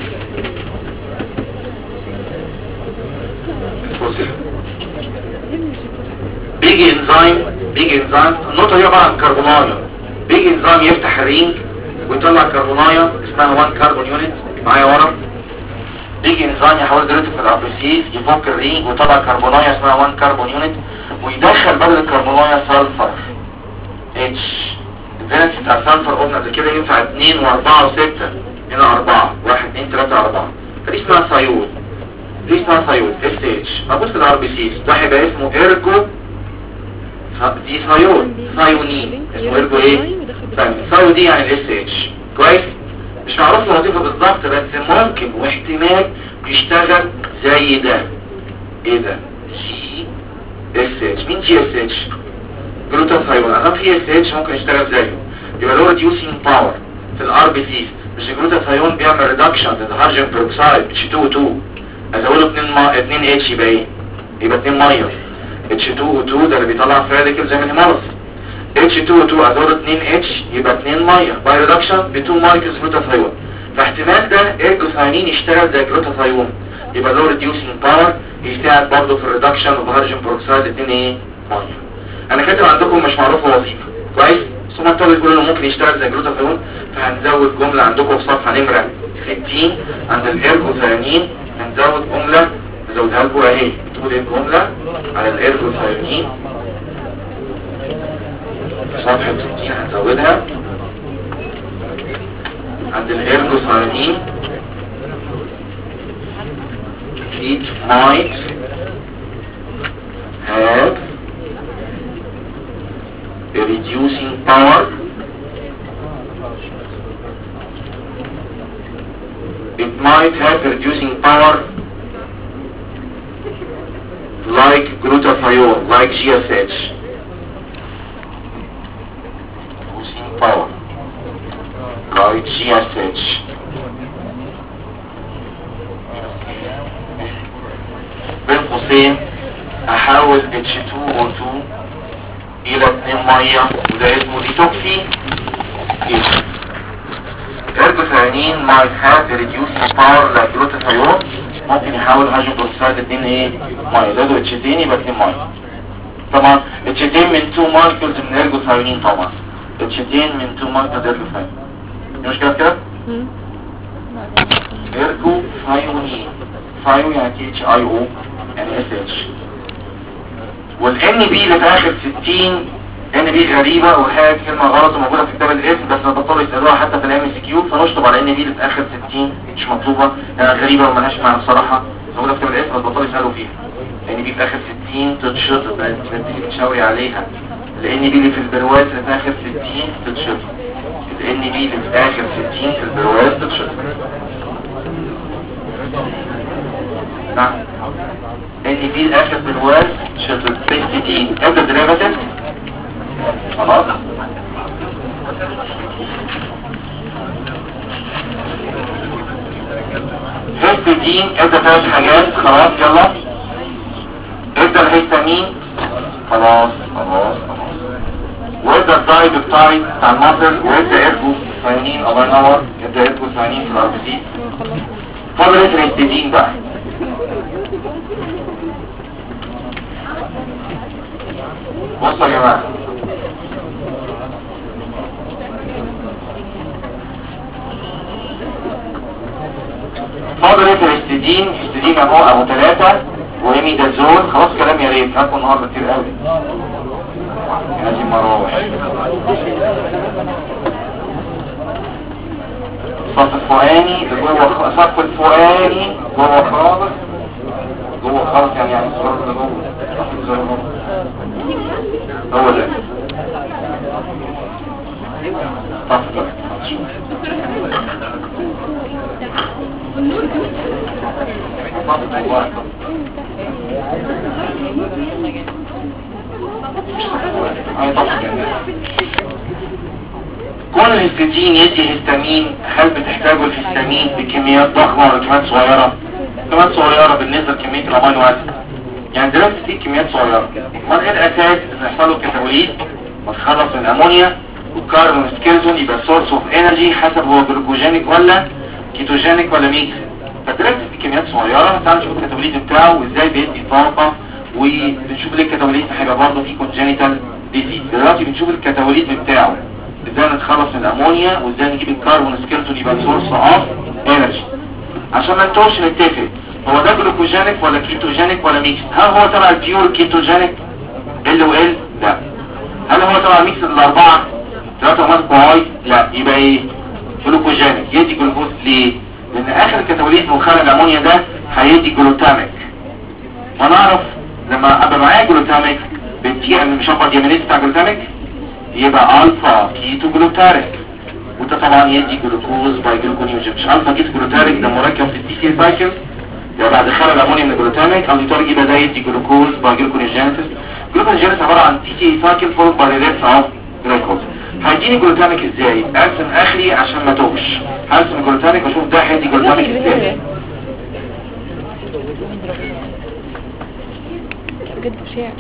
بيجي انزيم النقطة دي عبارة عن كربوناية. بيجي انزيم يفتح الرينج ويطلع كربوناية اسمها 1 كربون يونت معايا ورا. بيجي انزيم يحول دلوقتي في الابريسيس يفك الرينج ويطلع كربوناية اسمها 1 كربون يونت، ويدخل بدل الكربوناية سلفر اتش. الفالنس بتاع السلفر قلنا قبل كده ينفع 2 و4 و6، هنا 4 1 2 3 4. فدي اسمها ثايول، دي اسمها ثايول اس اتش. موجود في الار بي سيز. ده هيبقى اسمه ايرجو، دي ثايول ثايونين، اسمه ايرجو ايه؟ ثايو دي يعني الاس اتش. كويس. ممكن واحتمال يشتغل زي ده. ايه ده؟ جي اس اتش. مين جي اس اتش؟ جلوتاثيون. انا في اس اتش ممكن يشتغل زيه، يبقى له ريديوسينج باور في الار بي سي. مش الجلوتاثيون بيعمل ريدكشن للهيدروجين بيروكسيد H2O2، ازوله 2 اتش يبقى ايه؟ يبقى 2 ميه. H2O2 ده اللي بيطلع فري راديكال زي ما الهيموليز. H2O2 ازوله 2 اتش يبقى 2 ميه باي ريدكشن ب 2 مايكروز جلوتاثيون. فاحتمال ده ايرجوثايونين يشتغل زي جلوتاثيون، يبقى له ريديوسينج باور، يساعد برضه في الريدكشن اوف هيدروجين بيروكسيد 2 ايه؟ ميه. انا كاتب عندكم مش معروفه وظيفه كويس، بس هم طلعوا يقولوا انه ممكن يشتغل زي جلوتاثيون، فهنزود جمله عندكم في صفحه نمره 60 عند الايرجوثايونين. هنزود جمله نزودها لكم اهي، بتقول ايه الجمله على الايرجوثايونين في صفحه 60 هنزودها عند الايرجوثايونين. It might have a reducing power like glutathione, like GSH. Reducing power like GSH. بين قوسين احول H2O2 الى 2 ميه وده اسمه ديتوكسي. ايرجوثايونين might have a reducing power like glutathione، ممكن يحول هيدروجين بيروكسيد 2 ايه؟ ميه. زادوا H2 يبقى 2 ميه. طبعا H2 من 2 مولكيولز من الايرجوثايونين، طبعا H2 من 2 مولكيولز ايرجوثايونين. دي مشكله كده؟ ايرجوثايونين، ثايو يعني THIO يعني SH. والان بي اللي في اخر 60 ان بي غريبه وهي كلمه غلط وموجوده في كتاب الاسم، بس بطلوا يسالوها حتى في الام اس كيو، فنشطب على ان بي اللي في اخر 60 مش مطلوبه، يعني غريبه ومالهاش معنى بصراحه، موجوده في كتاب الاسم بس بطلوا يسالوا فيها. ان بي في اخر 60 تتشطب، انت بتشاوري عليها. الان بي اللي في البرواز اللي في اخر 60 تتشطب. الان بي اللي في اخر 60 في البرواز تتشطب. نعم ان بي الاخر بالواز شطب بيستدين ابدا دريفاتيف. خلاص هيستدين ابدا 3 حاجات. خلاص يلا ابدا الهيستامين. خلاص وابدا الدايبيبتايد بتاع المصل، وابدا ايرجوثايونين. الله ينور، ابدا ايرجوثايونين في الار بي سي. فاضل الهيستدين بقى. بصوا يا جماعه، فاضل الهيستidine. الهيستidine اهو ابو 3 وهيميدازول. خلاص كلام يا ريت، هاكل النهارده كتير قوي لازم مراوح. الصف الفوقاني جوه، الصف الفوقاني جوه خالص، جوه خالص يعني الصف اللي جوه هو ده صف. كون الهيستidine يدي هيستامين، هل بتحتاجوا الهيستامين بكميات ضخمة ولا كميات صغيرة؟ كميات صغيرة بالنسبة لكمية الامينو اسيد، يعني دلوقتي في كميات صغيرة. امال ايه الاساس؟ ان يحصل له كتاوليد وتخلص من الامونيا والكربون سكيلتون، يبقى سورس اوف انرجي حسب هو جلوكوجينيك ولا كيتوجينيك ولا ميكس. فدلوقتي في كميات صغيرة. تعالوا نشوف الكتاوليد بتاعه وازاي بيدي طاقة، وبنشوف ليه الكتاوليد هيبقى برضه في كونجينيتال ديزيز. دلوقتي بنشوف الكتاوليد بتاعه ازاي نتخلص من الامونيا وازاي نجيب الكربون سكيلتون يبقى سورس اوف انرجي. عشان ما نتوهش نتفق، هو ده جلوكوجينيك ولا كيتوجينيك ولا ميكس؟ هل هو تبع البيور كيتوجينيك ال وال؟ لا. هل هو تبع الميكس الاربعه 3 ماسكوهاي؟ لا. يبقى ايه؟ جلوكوجينيك. يدي جلوكوز ليه؟ لان اخر كتاوليد مخرج الامونيا ده هيدي جلوتاميك، ونعرف لما ابقى معايا جلوتاميك بتيجي من مشبط يمينيت بتاع جلوتاميك يبقى الفا كيتو جلوتاريك. وده طبعا يدي جلوكوز باي جلوكونيوجين. مش الفا كيت جلوتاريك ده مركب في التي سي سايكل، يبقى بعد خلع الامونيا من الجلوتاميك الديتوريك يبقى ده يدي جلوكوز باي جلوكونيوجينيسيس. جلوكونيوجينيسيس عباره عن تي سي سايكل فولد باي ريليس اوف جلوكوز. هيديني جلوتاميك ازاي؟ ارسم اخري عشان ما توهش، هرسم جلوتاميك واشوف ده هيدي جلوتاميك ازاي. بجد شيء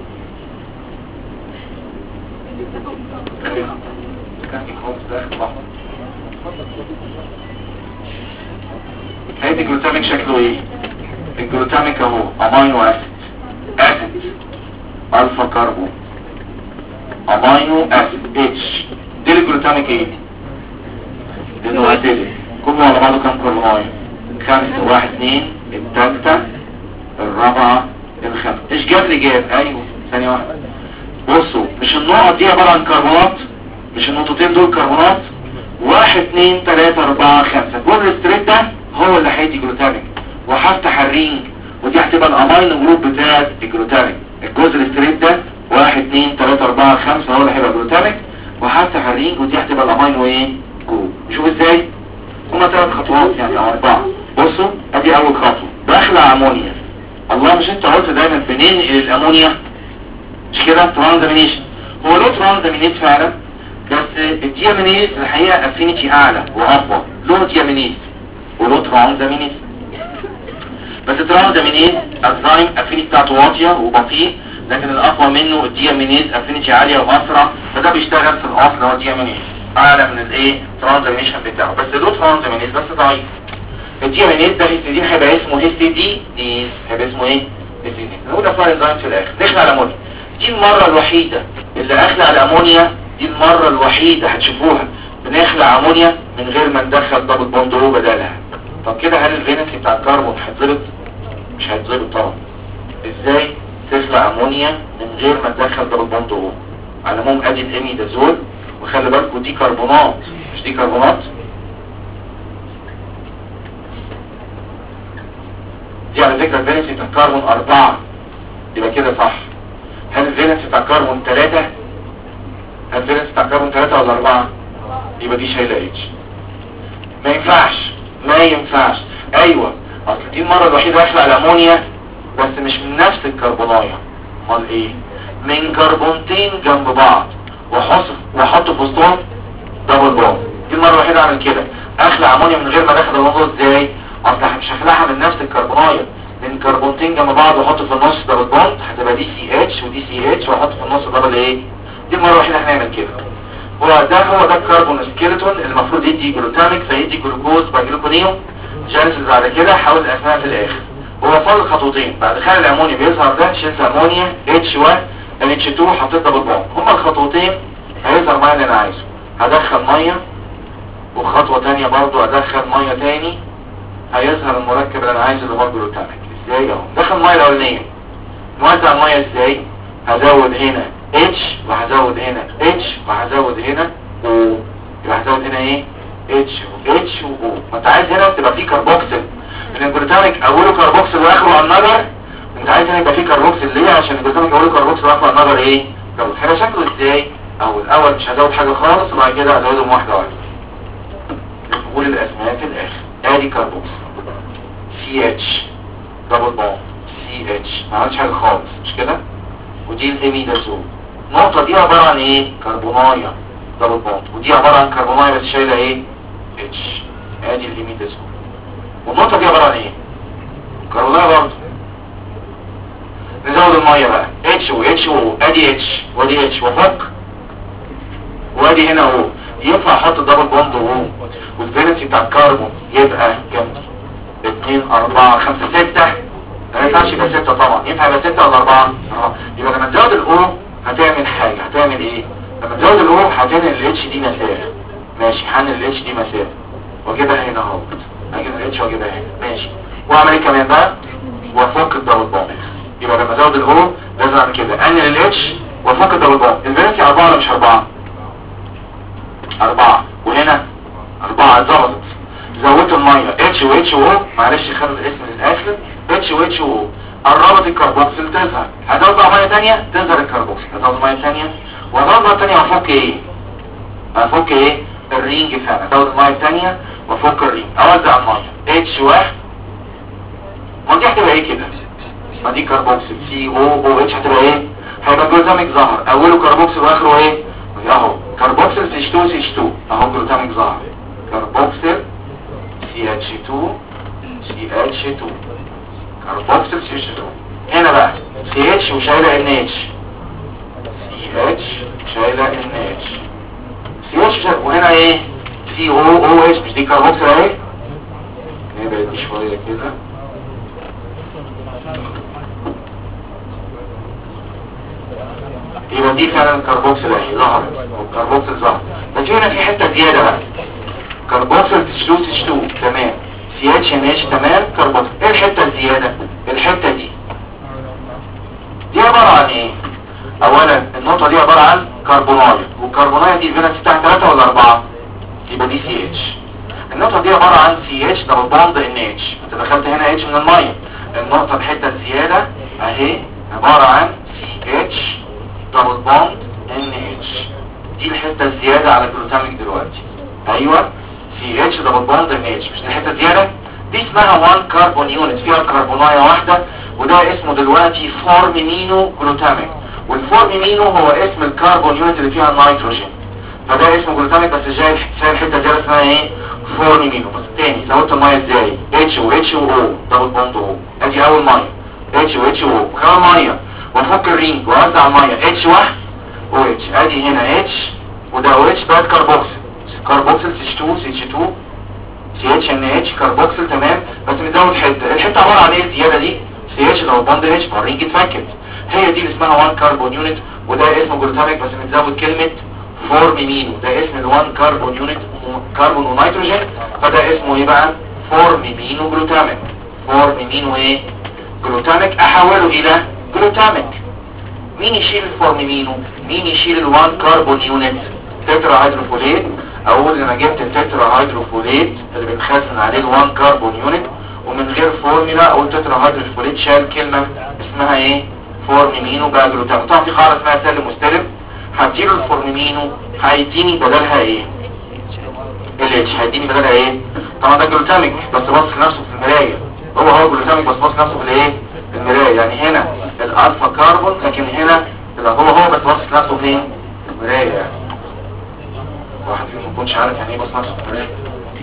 هيدي جلوتاميك شكله ايه؟ الجلوتاميك اهو امينو اسيد الفا كاربو امينو اسيد اتش. دي الجلوتاميك ايه؟ لانه اسيدي كله على بعضه كام كربونايه؟ 5 1 2 الثالثه الرابعه الخامسه. ايش جاب لي جاب؟ ايوه ثانيه واحده. بصوا مش النقط دي عباره عن كربونات، مش النقطتين دول كربونات 1 2 3 4 5. الجزء الستريت ده هو اللي هيدي جلوتاميك، وهفتح الرينج ودي هتبقى الامينو جروب بتاعت الجلوتاميك. الجزء الستريت ده 1 2 3 4 5 هو اللي هيبقى جلوتاميك، وهفتح الرينج ودي هتبقى الامينو ايه جروب. نشوف ازاي. هما 3 خطوات يعني او 4. بصوا ادي اول خطوه بخلع امونيا. الله مش انت قلت دايما بننقل الامونيا مش كده؟ ترانزامينيشن. هو له ترانزامينيز فعلا، بس الديامينيز الحقيقه افينيتي اعلى واقوى. له ديامينيز وله ترانزامينيز، بس الترانزامينيز الزايم افينيتي بتاعته واطيه وبطيء، لكن الاقوى منه الديامينيز افينيتي عاليه واسرع، فده بيشتغل في الاصل هو الديامينيز اعلى من الايه ترانزامينيشن بتاعه، بس له ترانزامينيز بس ضعيف. الديامينيز ده هيستidine هيبقى اسمه هيستidine، هيبقى اسمه ايه؟ هيستidine. نقول افعال الزايم في الاخر. نخلع الامونيا. دي المره الوحيده اللي اخلع الامونيا، دي المره الوحيده هتشوفوها بنخلع امونيا من غير ما ندخل دبل بوند او بدالها. طب كده هل الفينسي بتاع الكربون هيتظبط؟ مش هيتظبط طبعا. ازاي تخلع امونيا من غير ما تدخل دبل بوند او؟ على العموم ادي الاميدازول، وخلي بالكوا دي كربونات مش دي كربونات، دي على فكره الفينسي بتاع الكربون 4 يبقى كده صح. هل الفينسي بتاع الكربون 3؟ هل الفينسي بتاع الكربون 3 ولا 4؟ يبقى دي شايله اتش. ما ينفعش. ايوه اصل دي المره الوحيده اخلع الامونيا بس مش من نفس الكربونايه، امال ايه؟ من كربونتين جنب بعض واحط في وسطهم دبل بوند. دي المره الوحيده اعمل كده. اخلع امونيا من غير ما ادخل الموضوع ازاي؟ اصل مش هخلعها من نفس الكربونايه، من كربونتين جنب بعض واحط في النص دبل بوند هتبقى دي سي اتش ودي سي اتش، واحط في النص دبل ايه. دي المره الوحيده هنعمل كده. هو ده الكربون سكيلتون المفروض يدي جلوتاميك فيدي جلوكوز باي جلوكونيوم جانسز. بعد كده حاول الاسماء في الاخر. هو فاضل خطوتين بعد خلع الامونيا بيظهر ده شلت امونيا H1 NH2 حطيت دبل بوند. هما الخطوتين هيظهر معايا اللي انا عايزه. هدخل ميه وخطوه ثانيه برضو ادخل ميه ثاني هيظهر المركب اللي انا عايزه اللي هو جلوتاميك. ازاي اهو دخل ميه الاولانيه. نوزع الميه ازاي؟ هزود هنا H وهزود هنا H وهزود هنا O، يبقى هزود هنا ايه؟ H و O. ما انت عايز هنا تبقى فيه كربوكسل، من الجلوتاميك اوله كربوكسل واخره النجر. انت عايز هنا يبقى فيه كربوكسل ليه؟ عشان الجلوتاميك اوله كربوكسل واخره النجر ايه؟ هيبقى شكله ازاي؟ الاول مش هزود حاجه خالص وبعد كده هزودهم واحده واحده. نقول الاسماء في الاخر. ادي كربوكسل CH دبل بوند CH ما عملتش حاجه خالص مش كده؟ ودي الاميدازول. النقطة دي عبارة عن ايه؟ كربوناية دبل بوند، ودي عبارة عن كربوناية بس شايلة ايه؟ اتش. ادي الاميدازول. والنقطة دي عبارة عن ايه؟ كربوناية برضه. نزود المية بقى اتش و اتش و ادي اتش وادي اتش وفك وادي هنا اهو. ينفع احط دبل بوند اهو والفالنسي بتاع الكربون يبقى كام؟ 2 4 5 6. ما ينفعش يبقى 6 طبعا. ينفع يبقى 6 ولا 4؟ يبقى لما تزود الاو هتعمل حاجة. هتعمل ايه؟ لما تزود الاو هتنقل الاتش دي مسافة. ماشي هنقل الاتش دي مسافة واجيبها هنا اهو. اجيب الاتش واجيبها هنا ماشي. واعمل ايه كمان بقى؟ وافك الدبل بوند. يبقى لما ازود الاو لازم اعمل كده انقل الاتش وافك الدبل بوند. الفالنسي 4 ولا مش 4؟ 4 وهنا 4 اتظبطت. زودت المية اتش و اتش و معلش خلوا الاسم للاخر اتش و اتش و قربت الكربوكسل تظهر. هزود بقى ميه ثانيه تظهر الكربوكسل. هزود ميه ثانيه وهزود ميه ثانيه وافك ايه؟ هفك ايه؟ الرينج فعلا، ازود الميه الثانيه وافك الرينج، اوزع الميه اتش واحد. ما دي هتبقى ايه كده؟ ما دي كربوكسيل سي او اتش هتبقى ايه؟ هيبقى جلوتاميك ظهر، اوله كربوكسيل واخره ايه؟ اهو كربوكسيل سي اتش 2 سي اتش 2 اهو جلوتاميك ظهر، كربوكسيل سي اتش 2 سي اتش 2 كربوكسيل سي اتش 2. هنا بقى سي اتش وشايله ان اتش، سي اتش شايله ان اتش، سي اتش وهنا ايه؟ سي او اتش، مش دي كربوكسيل اهي؟ نبعد دي شويه كده يبقى دي فعلا كربوكسيل اهي ظهرت، والكربوكسيل ظهر، بس هنا في حته زياده بقى، كربوكسيل سي اتش 2 تمام، سي اتش ان اتش تمام، كربوكسيل. ايه الحته الزياده؟ الحته دي عباره عن ايه؟ اولا النقطه دي عباره عن كربونايه، والكربونايه دي الفالنس بتاعها 3 ولا 4؟ يبقى دي سي اتش. النقطه دي عباره عن سي اتش دبل بوند ان اتش، انت دخلت هنا اتش من الميه، النقطه الحته الزياده اهي عباره عن سي اتش دبل بوند ان اتش، دي الحته الزياده على الجلوتاميك دلوقتي. ايوه سي اتش دبل بوند ان اتش، مش دي الحته الزياده؟ دي اسمها 1 كربون يونت، فيها كربونايه واحده، وده اسمه دلوقتي فورمينو جلوتاميك، والفورمينو هو اسم الكربون يونت اللي فيها النيتروجين، فده اسمه جلوتاميك، بس جاي الحته دي اسمها ايه؟ فورمينو. بس تاني زودت الميه ازاي؟ اتش و اتش و او دبل بوند او، ادي اول ميه اتش و اتش و او، وكمان ميه وافك الرينج واوزع الميه اتش واحد و اتش، ادي هنا اتش وده او اتش بقت كربوكسيل، كربوكسيل سي اتش 2 سي اتش 2 سي اتش ان اتش كربوكسيل تمام، بس مزود حته، الحته عباره عن ايه الزياده دي؟ سي اتش لو بوند اتش فالرينج اتفكت، هي دي اللي اسمها 1 كربون يونت، وده اسمه جلوتاميك بس متزود كلمه فورمينو، ده اسم ال1 كربون يونت، كربون ونيتروجين، فده اسمه ايه بقى؟ فورمينو جلوتاميك، فورمينو ايه؟ جلوتاميك، احوله الى جلوتاميك. مين يشيل الفورمينو؟ مين يشيل ال1 كربون يونت؟ تترا هيدروفوليت، اقول انا جبت التترا هيدروفوليت اللي بنخزن عليه ال1 كربون يونت، ومن غير فورميلا اقول تترا هيدروفوليت شال كلمه اسمها ايه؟ فورمينو بقى جلوتاميك. طبعا في قاعده اسمها سلم مستلم، هديله الفورمينو هيديني بدلها ايه؟ الاتش، هيديني بدلها ايه؟ طبعا ده جلوتاميك بس بص لنفسه في المرايه، هو جلوتاميك بس بص لنفسه في الايه؟ في المرايه، يعني هنا الالفا كربون، لكن هنا هو بس بص لنفسه فين؟ في المرايه. يعني واحد فيهم ما يكونش عارف يعني ايه بص نفسه في المرايه.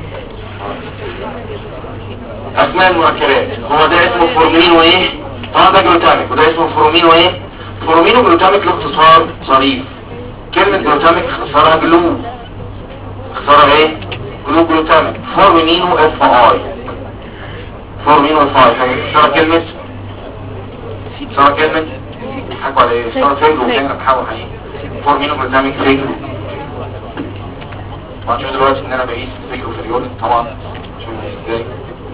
اسماء المركبات، هو ده اسمه فورمينو ايه؟ طبعا ده جلوتاميك، وده اسمه فورمينو ايه؟ فورمينو جلوتاميك له اختصار ظريف، كلمة جلوتاميك اختصارها جلو، اختصارها ايه؟ جلو جلوتاميك، فورمينو اف اي، فورمينو اف اي، اختصارها كلمة حكوا على ايه؟ اختصارها فيجرو، كان بحاول حقيقي فورمينو جلوتاميك فيجرو. ما تشوف دلوقتي ان انا بقيس فيجرو في اليورين طبعا، شوف ازاي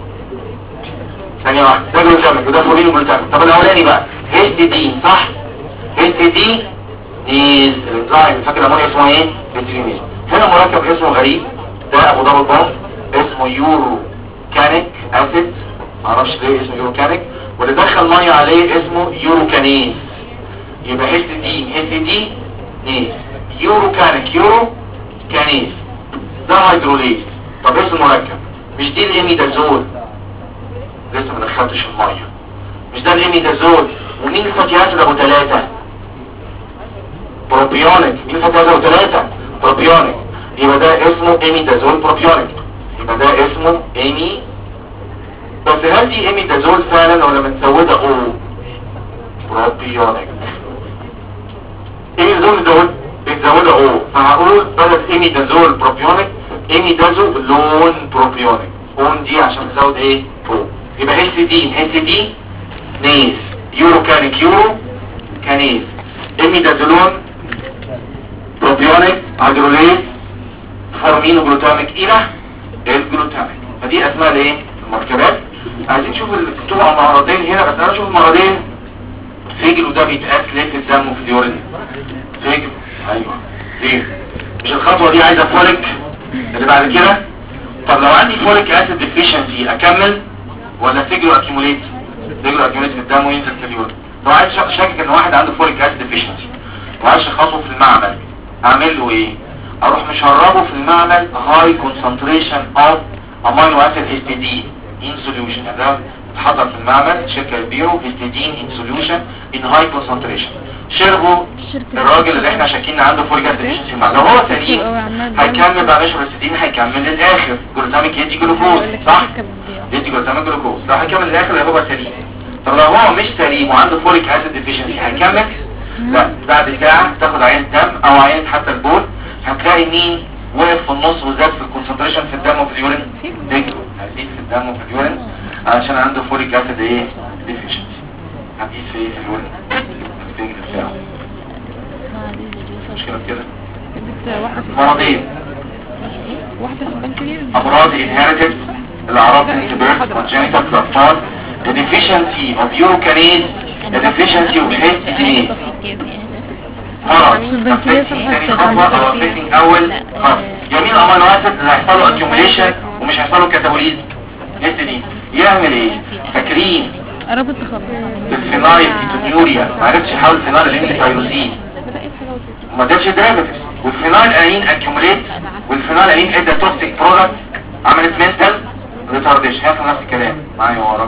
ثانية واحدة، ده جلوتاميك وده فورمينو جلوتاميك. طب الاولاني بقى هيستidine، صح؟ هيستidine دي الانزيم، فاكر الامونيا اسمه ايه؟ هيستidine. هنا مركب اسمه غريب، ده ابو دبل بوند اسمه يورو كانيك اسيد، معرفش ليه اسمه يورو كانيك، واللي دخل ميه عليه اسمه يورو كانيز، يبقى هيستidine يورو كانيك، يورو كانيز، ده هيدروليز. طب اسم المركب مش دي الاميدازول، لسه ما دخلتش الميه، مش ده الاميدازول، ومين الفاتي اسيد ابو 3؟ بروبيونيك. مين الفاتي اسيد ابو 3؟ بروبيونيك، يبقى ده اسمه اميدازول بروبيونيك، يبقى ده اسمه امي. بس هل دي اميدازول فعلا ولا متزوده او بروبيونيك؟ اميدازول بتزوده او، فهقول بدل اميدازول بروبيونيك اميدازولون بروبيونيك، اون دي عشان تزود ايه؟ او، يبقى هيستidine نيز، يورو كانيك، يورو كانيز، اميدازولون بروبيونيك هيدروليز فورمينو جلوتاميك الى الجلوتاميك. فدي اسماء الايه؟ المركبات. عايزين نشوف الكتوب على المرضين هنا، بس انا اشوف المرضين فيجل، وده بيتقاس ليه في الدم وفي اليورين؟ فيجل، ايوه ليه؟ مش الخطوه دي عايزه فوليك اللي بعد كده؟ طب لو عندي فوليك اسيد ديفيشنسي اكمل ولا فيجلو اكيموليت؟ فيجلو اكيموليت في الدم وينزل في اليورين. لو عايز شاكك ان واحد عنده فوليك اسيد ديفيشنسي وعايز اشخصه في المعمل، اعمل له ايه؟ اروح مشربه في المعمل هاي كونسنتريشن اوف امينو اسيد هيستidine ان سوليوشن. يعني ده اتحضر في المعمل شركه البيرو هيستidine ان سوليوشن ان هاي كونسنتريشن. شربه الراجل اللي احنا شاكين عنده فوليك اسيد ديفيشنسي المعمل، لو هو سليم هيكمل بعد شهر الهيستidine، هيكمل للاخر جلوتاميك يدي جلوكوز صح؟ يدي جلوتاميك جلوكوز، لو هيكمل للاخر يبقى هو سليم. طب لو هو مش سليم وعنده فوليك اسيد ديفيشنسي هيكمل؟ لا، بعد ساعة تاخد عينة دم او عينة حتى البول، هتلاقي مين وقف في النص وزاد في الكونسنتريشن في الدم وفي اليورين؟ ديجرو هيزيد في الدم وفي اليورين علشان عنده فوليك اسيد ايه؟ ديفيشنسي. هتزيد في ايه؟ في اليورين الديجرو بتاعه. مشكلة كده؟ مرضين، واحدة في البنكرياس، امراض inherited، الاعراض انتباه congenital في الاطفال، the deficiency of urocanase، the deficiency of histidine. مرض ثاني خطوة او affecting اول خطوة. يمين امينو اسيد اللي هيحصل له accumulation ومش هيحصل له كاتابوليزم هيستidine يعمل ايه؟ فاكرين قربت تخلص الفينايل كيتونيوريا ما عرفش يحاول الفينايل الانتيتايروسين وما ادتش ديريفاتيفز، والفينايل انين اكيوميليت، والفينايل انين ادى توكسيك برودكت عملت منتال ريتارديشن. هيحصل نفس الكلام معايا وراك.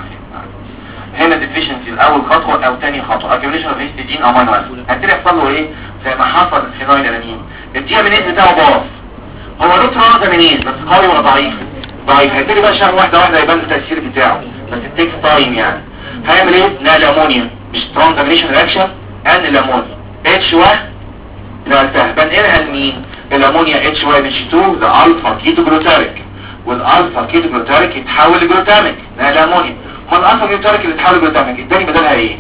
هنا ديفيشنسي الاول خطوه او ثاني خطوه اكيوميليشن اوف هيستidine امينو اسيد، هبتدي يحصل له ايه زي ما حصل الفينايل انين؟ الديامينيز بتاعه باظ، هو له ترانزامينيز بس قوي ولا ضعيف؟ ضعيف. هيبتدي بقى شهر واحده واحده يبان التاثير بتاعه، بس التيكس تايم يعني. هيعمل ايه؟ نقل امونيا مش ترانزامينيشن رياكشن، انقل امونيا اتش 1 نقلتها بنقلها لمين؟ الامونيا اتش 1 اتش 2 لالفا كيتو جلوتاريك، والالفا كيتو جلوتاريك يتحول لجلوتاميك نقل امونيا. ما الالفا جلوتاريك اللي يتحول لجلوتاميك الثاني بدلها ايه؟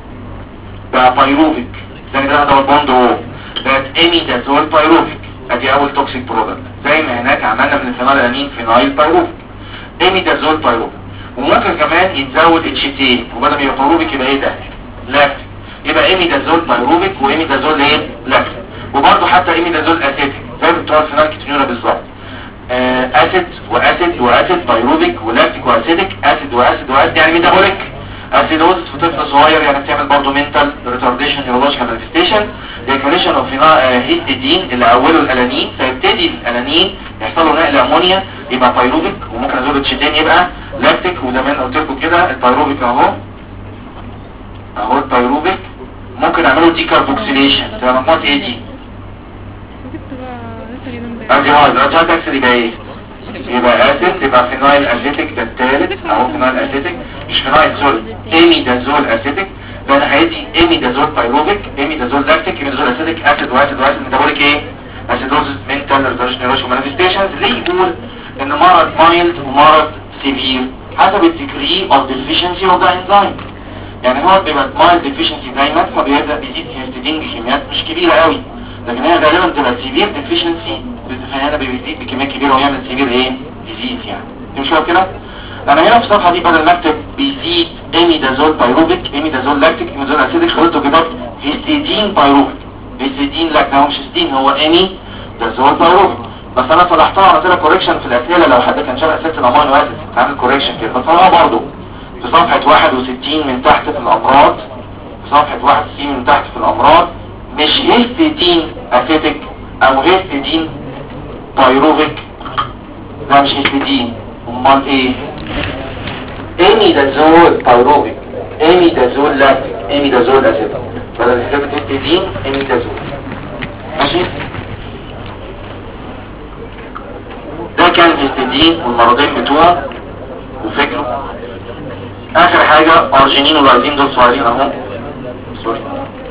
بقى بايروفيك، الثاني ده البوند هو بقت اميدازول بايروفيك. ادي اول توكسيك برودكت زي ما هناك عملنا من الفينايل انين فينايل بايروفيك اميدازول بايروفيك. وممكن كمان يتزود اتشتين وبدل ما يبقى بايروفيك يبقى ايه ده؟ لاكتيك، يبقى اميدازول بايروفيك واميدازول ايه؟ لاكتيك. وبرضه حتى اميدازول اسيتيك زي بتوع الفينايل كيتونيورا بالظبط، اسيد واسيد واسيد بايروفيك ولاكتيك واسيديك اسيد واسيد واسيد يعني ميتابوليك اسيدوزس في طفل صغير يعني بتعمل برضه منتال ريتارديشن نيورولوجيكال مانيفستيشن ديكونيشن اوف هيستidine اللي اوله الالانين، فيبتدي الالانين يحصل له نقل امونيا يبقى بايروفيك، وممكن ازود اتشتين يبقى لاكتيك. وزي ما قلت لكم كده البايروفيك اهو البايروفيك ممكن اعمله ديكاربوكسيليشن تبقى مجموعه ايه دي؟ ادي هاي دلوقتي هتكسر يبقى ايه؟ يبقى اسيد، يبقى فينايل اسيتيك ده الثالث اهو فينايل اسيتيك مش فينايل سوري اميدازول اسيتيك، ده انا هيدي اميدازول بايروفيك اميدازول لاكتيك اميدازول اسيتيك اسيد واسيد واسيد ميتابوليك ايه؟ اسيدوزس منتال ريتارديشن نيورولوجيكال مانيفستيشنز. ليه يقول ان مرض مايلد ومرض سيفير؟ حسب الديجري اوف ديفيشنسي اوف ذا انزيم. يعني هو بيبقى مايلد ديفيشنسي دايما فبيبدا بيزيد هيستidine بكميات مش كبيره قوي، لكن هي غالبا بتبقى سيفير ديفيشنسي فهنا بيزيد بكميات كبيره ويعمل سيفير ايه؟ ديزيز يعني. مش هو كده؟ انا هنا في الصفحه دي بدل ما اكتب بيزيد اميدازول بايروفيك اميدازول لاكتيك اميدازول اسيديك خليته كده هيستidine بايروفيك هيستidine لا هو مش هيستidine هو اميدازول بايروفيك. بس انا صلحتها وعملت لها كوريكشن في الاسئله لو حد كان شاف اسئله الامينو اسيد هعمل كوريكشن كده بصراحه برضه في صفحه 61 من تحت في الامراض، في صفحه 61 من تحت في الامراض مش هيستidine اسيتيك او هيستidine بايروفيك، ده مش هيستidine امال ايه؟ اميدازول بايروفيك اميدازول لاكتيك اميدازول اسيتيك بدل هيستidine اميدازول. ماشي؟ ده كان هيستidine والمرضين بتوعه وفكره. اخر حاجة ارجينين ولايزين دول صغيرين اهو سوري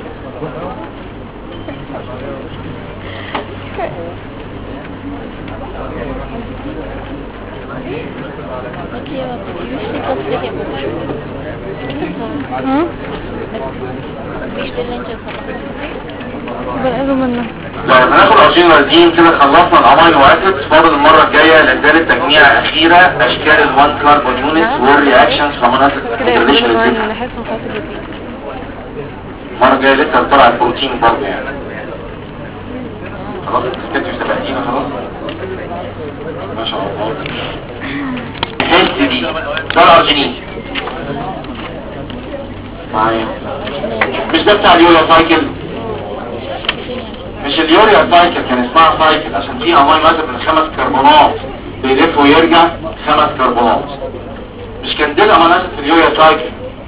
لا هناخد ارجين ولايزين كده خلصنا الامينو اسيد. فاضل المرة الجاية لازالت تجميع اخيرة اشكال الوان كاربون يونتس والرياكشنز كمان المرة الجاية لسه طلع البروتين برضه يعني خلاص الستة وسبعين خلاص ما شاء الله. الهيلث دي ده الارجينين معايا مش ده بتاع اليولا سايكل مش اليوريا سايكل كان اسمها سايكل عشان فيها امينو اسيد من 5 كربونات بيلف ويرجع 5 كربونات. مش كان دي الامينو اسيد في اليوريا سايكل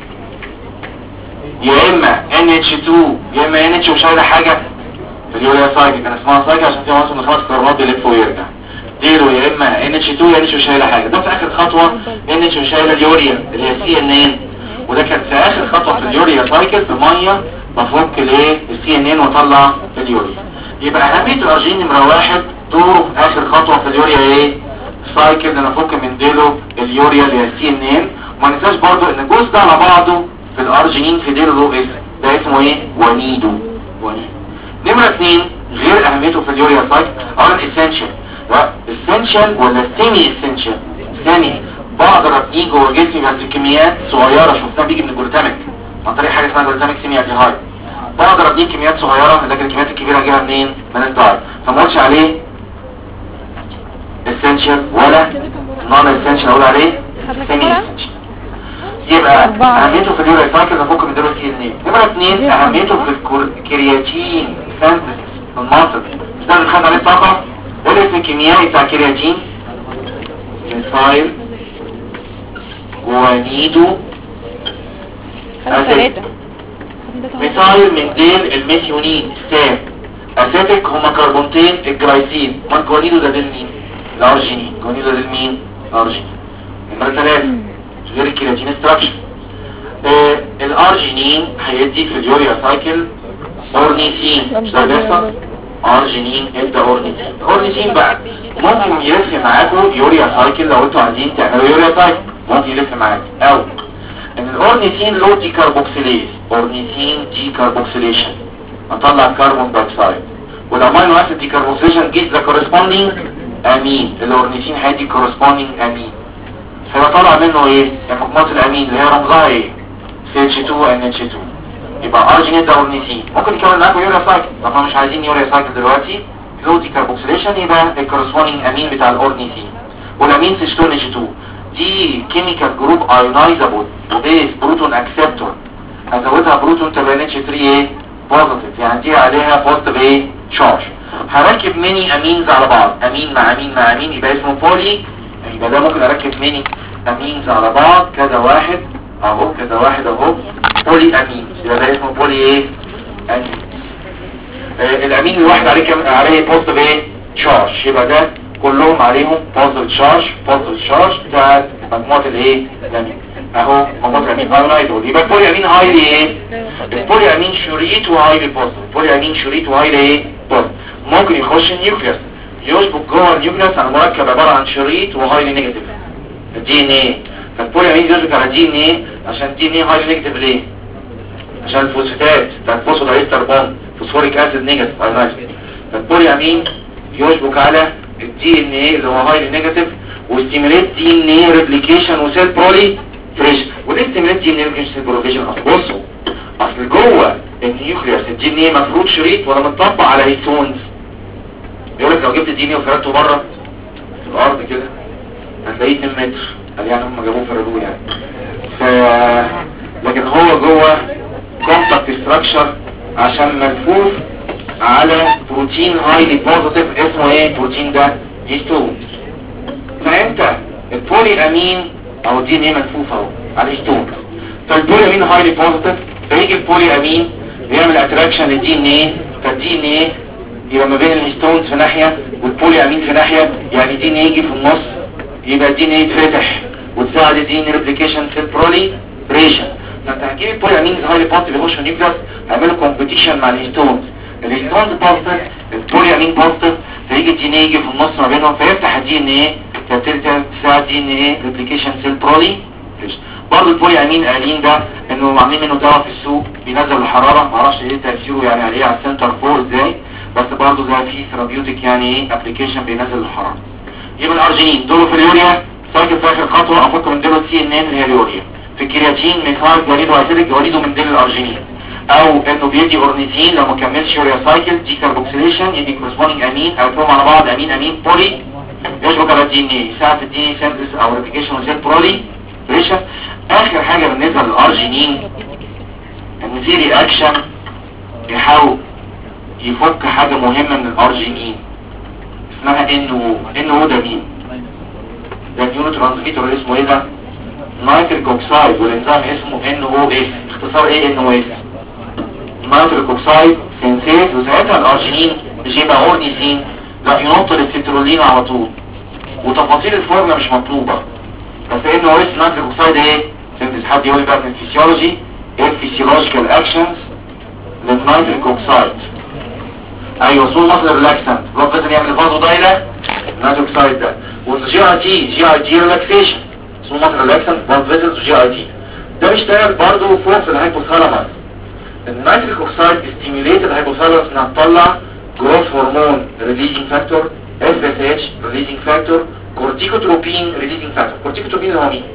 يا اما NH2 يا اما NH وشايله حاجه في اليوريا سايكل كان اسمها سايكل عشان فيها امينو اسيد من 5 كربونات بيلف ويرجع. ديرو يا اما NH2 يا NH وشايله حاجه. ده في اخر خطوه NH وشايله اليوريا اللي هي CNN، وده كان في اخر خطوه في اليوريا سايكل بميه بفك الايه CNN واطلع اليوريا. يبقى اهميه الارجين نمره 1 دوره في اخر خطوه في اليوريا ايه سايكل ان انا افك من ديله اليوريا اللي هي CNN. وما ننساش برضو ان الجزء ده على بعضه في الارجينين في ديله له اسم، ده اسمه ايه ونيدو. نمره 2 غير اهميته في اليوريا سايكل اولا اسينشال. اسينشال ولا سيمي اسينشال؟ سيمي بقدر ابنيه جوه جسمي بس كميات صغيره شفتها بيجي من الجلوتاميك عن طريق حاجه اسمها جلوتاميك سيمياتيهايد. بقدر ابنيه كميات صغيره لكن الكميات الكبيره اجيبها منين؟ من الدايت. فما اقولش عليه اسينشال ولا نون اسينشال، اقول عليه سيمي اسينشال. يبقى اهميته في اليوريا سايكل افك من دول CNN. نمره 2 اهميته في الكرياتين سينثيسيس في المنطق. مش ده اللي خد عليه طاقه؟ الاسم الكيميائي بتاع الكرياتين ميثايل جوانيدو أسيتيك. ميثايل من ديل الميثيونين ستام. أسيتيك هما كربونتين الجلايسين. من جوانيدو ده ديل مين؟ الأرجينين. جوانيدو ده ديل مين؟ الأرجينين. نمرة 3 غير الكرياتين استراكشن. الأرجينين هيدي في اليوريا سايكل أورنيثين. مش ده بيحصل؟ أرجينين ادى أورنيثين. أورنيثين بقى ممكن يلف معاكم يوريا سايكل لو انتوا عايزين تعملوا يوريا سايكل ممكن يلف معاكم. او ان الاورنيثين له دي كاربوكسيليز، اورنيثين دي كاربوكسيليشن اطلع كربون دايوكسيد، والامينو اسيد دي كاربوكسيليشن جيز ذا كورسبوندينج امين. الاورنيثين هيدي كورسبوندينج امين فبطلع منه ايه؟ مجموعه الامين اللي هي رمزها ايه؟ CH2NH2. يبقى ارجينيت ده اورنيثين ممكن يكمل معاكم يوريا سايكل. طب مش عايزين يوريا سايكل دلوقتي، لو دي كاربوكسيليشن يبقى الكورسبوندينج امين بتاع الاورنيثين. والامين CH2NH2 دي كيميكال جروب ايونايزابل وبيس بروتون اكسبتور. هزودها بروتون تبقى NH3 ايه بوزيتيف، يعني دي عليها بوزيتيف ايه شارج. هركب ميني امينز على بعض، امين مع امين مع امين يبقى اسمه بولي. يبقى ده ممكن اركب ميني امينز على بعض كذا واحد اهو كذا واحد اهو بولي امين، يبقى ده اسمه بولي ايه امين. الامين الواحد عليه بوزيتيف ايه شارج، يبقى ده كلهم عليهم بوزيتيف شارج بتاعت مجموعه الايه الامين اهو مجموعه الامين ايونايزول. يبقى البولي امين هايلي ايه؟ البولي امين شريط وهايلي بوزيتيف. البولي امين شريط وهايلي ايه بوزيتيف. ممكن يخش النيوكليوس يشبك جوه النيوكليوس على مركب عباره عن شريط وهايلي نيجاتيف الدي ان ايه. فالبولي امين يشبك على دي ان ايه عشان الدي ان ايه هايلي نيجاتيف ليه؟ عشان الفوسفاتات بتاعت فوسفودايستر بوند فوسفوريك اسيد نيجاتيف ايونايزول. فالبولي امين يشبك على الدي ان ايه اللي هو هايلي نيجاتيف وستيميليت دي ان ايه ريبليكيشن وسيل بروليفريشن. وليه ستيميليت دي ان ايه ريبليكيشن وسيل بروليفريشن؟ بصوا اصل جوه النيوكليوس الدي ان ايه مفروض شريط ولا متطبق على هيستونز. يقول لك لو جبت الدي ان ايه وفردته بره في الارض كده هتلاقيه 2 متر، قال يعني هم جابوه فردوه يعني. لكن هو جوه كومباكت ستراكشر عشان ملفوف على بروتين هايلي بوزيتيف اسمه ايه البروتين ده؟ هيستون. فانت البولي امين او الدي ان ايه ملفوف اهو على هيستون. فالبولي امين هايلي بوزيتيف فيجي البولي امين بيعمل اتراكشن للدي ان ايه، فالدي ان ايه يبقى ما بين الهيستونز في ناحيه والبولي امين في ناحيه، يعني الدي ان ايه يجي في النص يبقى الدي ان ايه يتفتح وتساعد الدي ان ايه ريبليكيشن في البروليفريشن. فانت هتجيب البولي امين هايلي بوزيتيف يخش النيوكليوس هيعملوا كومبيتيشن مع الهيستونز. الهيستونز بوزيتيف البولي امين بوزيتيف فيجي الدي ان ايه يجي في النص ما بينهم فيفتح الدي ان ايه فتبتدي تساعد دي ان ايه ريبليكيشن سيل بروليفريشن. برضه البولي امين قايلين ده انه عاملين منه دواء في السوق بينزل الحراره، معرفش ايه تاثيره يعني عليه على السنتر فور ازاي، بس برضه ده فيه ثيرابيوتيك يعني ايه ابلكيشن بينزل الحراره. يبقى الارجينين دول في اليوريا سايكل في اخر خطوه افك من دول CNN اللي هي اليوريا. في الكرياتين ميثايل جوانيدو اسيديك جوانيدو من دول الارجينين، او انه بيدي اورنيثين لو ما كملش يوريا سايكل دي كاربوكسيليشن يدي كورسبوندينج امين او كلهم على بعض امين امين بولي يشبك على الدي ان ايه يساعد الدي ان ايه سينثيسيس او ريبليكيشن وسيل بروليفريشن. اخر حاجه بالنسبه للارجينين ان في رياكشن بيحاول يفك حاجة مهمة من الارجينين اسمها NO ده مين؟ ده نيورو ترانسميتر اسمه ايه ده؟ نيتريك اوكسايد، والانزيم اسمه NOS. اختصار ايه NOS؟ نيتريك اوكسايد سينثيز. وساعتها الارجينين مش يبقى اورنيسين، لا ينط للسترولين على طول، وتفاصيل الفورمولا مش مطلوبة. بس NOS نيتريك اوكسايد ايه؟ سينثيز. حد يقول لي بقى من الفسيولوجي ايه الفسيولوجيكال اكشنز للنيتريك اوكسايد؟ ايوه سول مصدر ريلاكسنت، بلاد فيزل يعمل فازو دايره نيتريك اوكسايد ده. والجي اي تي ريلاكسيشن، سول مصدر ريلاكسنت بلاد فيزل وجي اي تي. ده بيشتغل برضه فوق في الهايبوثالاموس. النيتريك اوكسايد ستيميوليت الهايبوثالاموس انها تطلع جروث هرمون ريليزنج فاكتور، اف اس اتش ريليزنج فاكتور، كورتيكوتروبين ريليزنج فاكتور. كورتيكوتروبين اللي هو مين؟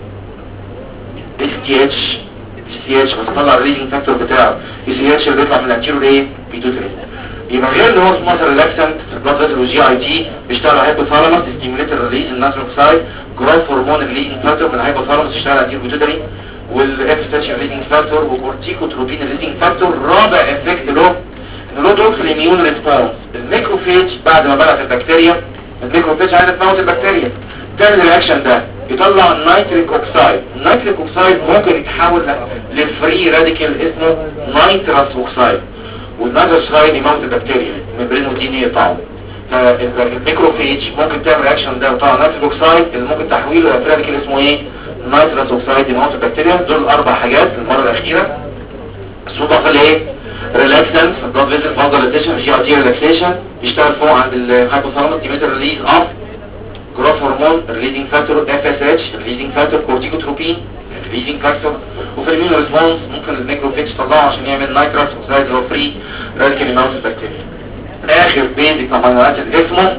اس تي اتش بس طلع الريليزنج فاكتور بتاعه اس تي اتش اللي بيطلع من الانتيرو ايه؟ بيتوتري. يبقى غير ان هو سموثر ريلاكسنت في البلاد فيزل والجي اي تي، بيشتغل على الهايبوثالاموس ستيميوليت الريليز النيتريك اوكسايد، جروث هرمون ريليزنج فاكتور من الهايبوثالاموس يشتغل على الانتيرو بيتوتري، والاف اس اتش ريليزنج فاكتور، وكورتيكوتروبين ريليزنج فاكتور. رابع افكت له ان له دور في الاميون ريسبونس. الميكروفيج بعد ما بلغت البكتيريا، الميكروفيج عايزه تموت البكتيريا، تعمل الرياكشن ده يطلع النيتريك اوكسايد. النيتريك اوكسايد ممكن يتحول لفري راديكال اسمه نيترس اوكسايد، والنيترس اوكسايد يموت البكتيريا، الممبرين والدي ان اي يقطعوا. فالميكروفيج ممكن تعمل الرياكشن ده وطلع نيتريك اوكسايد اللي ممكن تحويله لفري راديكال اسمه ايه؟ نيترس اوكسايد يموت البكتيريا. دول اربع حاجات المره الاخيره. الصوبه في الايه؟ ريلاكسنس، بلاد فيزل فازوليزيشن، جي اي تي ريلاكسيشن، يشتغل فوق عند الهايبوثالاموس ديميتر ريليز اوف جروث هرمون ريليزنج فاكتور، اف اس اتش ريليزنج فاكتور، كورتيكوتروبين ريليزنج فاكتور. وفي الاميون ريسبونس ممكن الميكروفيج يطلعه عشان يعمل نيترس اوكسايد اللي هو فري راديكال يموت البكتيريا. اخر بيزك امينو اسيد اسمه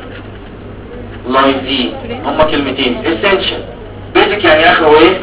لايزين. هما كلمتين اسينشال. بيزك يعني اخره ايه؟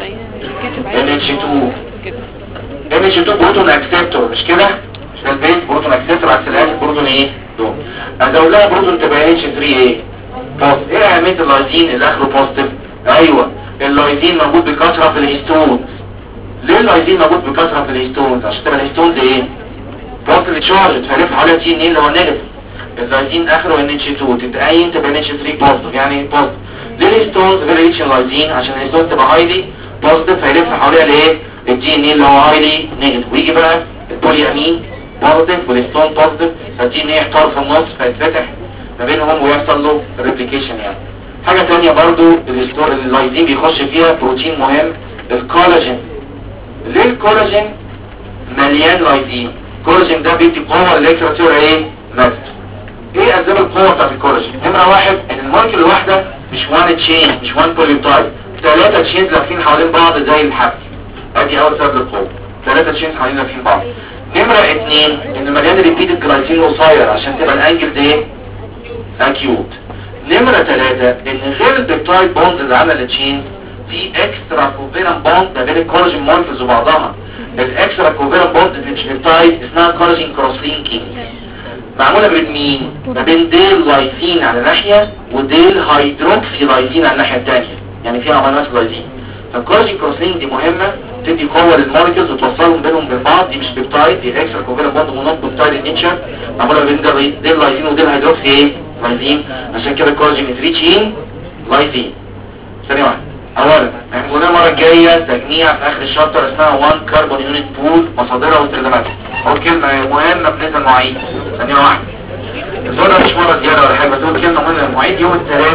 NH2. NH2 بروتون اكسبتور مش كده؟ مش ده البيز بروتون اكسبتور عكس الاسيد بروتون ايه؟ دول. ازود لها بروتون تبقى NH3 ايه؟ بوزيتيف. ايه اهميه اللايزين اللي اخره بوزيتيف؟ ايوه اللايزين موجود بكثره في الهيستونز. ليه اللايزين موجود بكثره في الهيستونز؟ عشان تبقى الهيستونز ايه؟ بوزيتيف تشارج، فهيلف حواليها تي ان ايه اللي هو نيجاتيف. اللايزين اخره NH2 تتقاين تبقى NH3 بوزيتيف. يعني بوزيتيف. ليه الهيستونز غير ريتش اللايزين؟ عشان الهيستونز تبقى هايلي بوزيتيف، هيلف حواليها الايه؟ الدي ان ايه اللي هو هايلي نيجاتيف. ويجي بقى البولي امين بوزيتيف والهيستون بوزيتيف، فالدي ان ايه يحتار في النص فيتفتح ما بينهم ويحصل له ريبليكيشن. يعني حاجة تانية برضو اللايزين بيخش فيها بروتين مهم الكولاجين. ليه الكولاجين مليان لايزين؟ الكولاجين ده بيدي قوة للاكسترا ايه؟ ماست. ايه اسباب القوة بتاعت الكولاجين؟ نمرة واحد ان المولكيول الواحدة مش وان تشين، مش وان بوليبتايد، 3 تشينز لافين حوالين بعض زي الحبل. ادي اول سبب للقوة، 3 تشينز حوالين لافين بعض. نمرة 2 ان مليان ريبيتد جلايسين قصير عشان تبقى الانجل ده اكيوت. نمرة 3 ان غير البيبتايد بوندز اللي عامله التشين في اكسترا كوفيرنت بوند ما بين الكولاجين مولكيولز وبعضها. الاكسترا كوفيرنت بوند في البيبتايد اسمها كولاجين كروس لينكينج، معموله بين مين؟ ما بين ديل لايسين على ناحيه وديل هيدروكسي لايسين على الناحيه الثانيه، يعني فيها امينو اسيد لايسين. فالكولاجين كروس لينك دي مهمه، تدي قوه للمولكيولز وتوصلهم بينهم بين بعض. دي مش بيبتايد، دي اكسترا كوفيرنت بوند ونوت بيبتايد نيتشر، معموله بين ديل لايسين وديل هيدروكسي ايه؟ لايزين. عشان كده الكولاجين ريتشين لايزين. ثانية واحدة. اولا احنا قلنا المرة الجاية تجميع في اخر الشابتر اسمها 1 كاربون يونت بول مصادرها واستخداماتها. اول كلمة مهمة بالنسبة للمواعيد. ثانية واحدة. الصورة مش مرة زيادة ولا حاجة، بس اول كلمة مهمة للمواعيد يوم الثلاث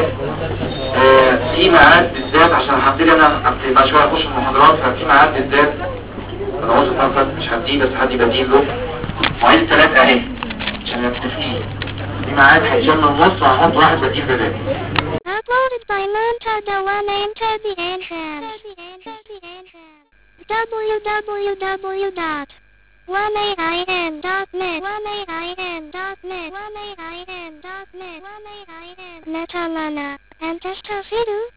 في ميعاد بالذات عشان هبتدي انا بعد شوية اخش المحاضرات، ففي ميعاد بالذات انا عاوز اتنفس مش هديه بس حد بديل له. مواعيد الثلاث اهي عشان متفقين. في ميعاد هيتشال من النص وهحط واحد بديل بدال. Uploaded by Monta Dewan into the entrance. www.1aim.net Netamana and Testafidu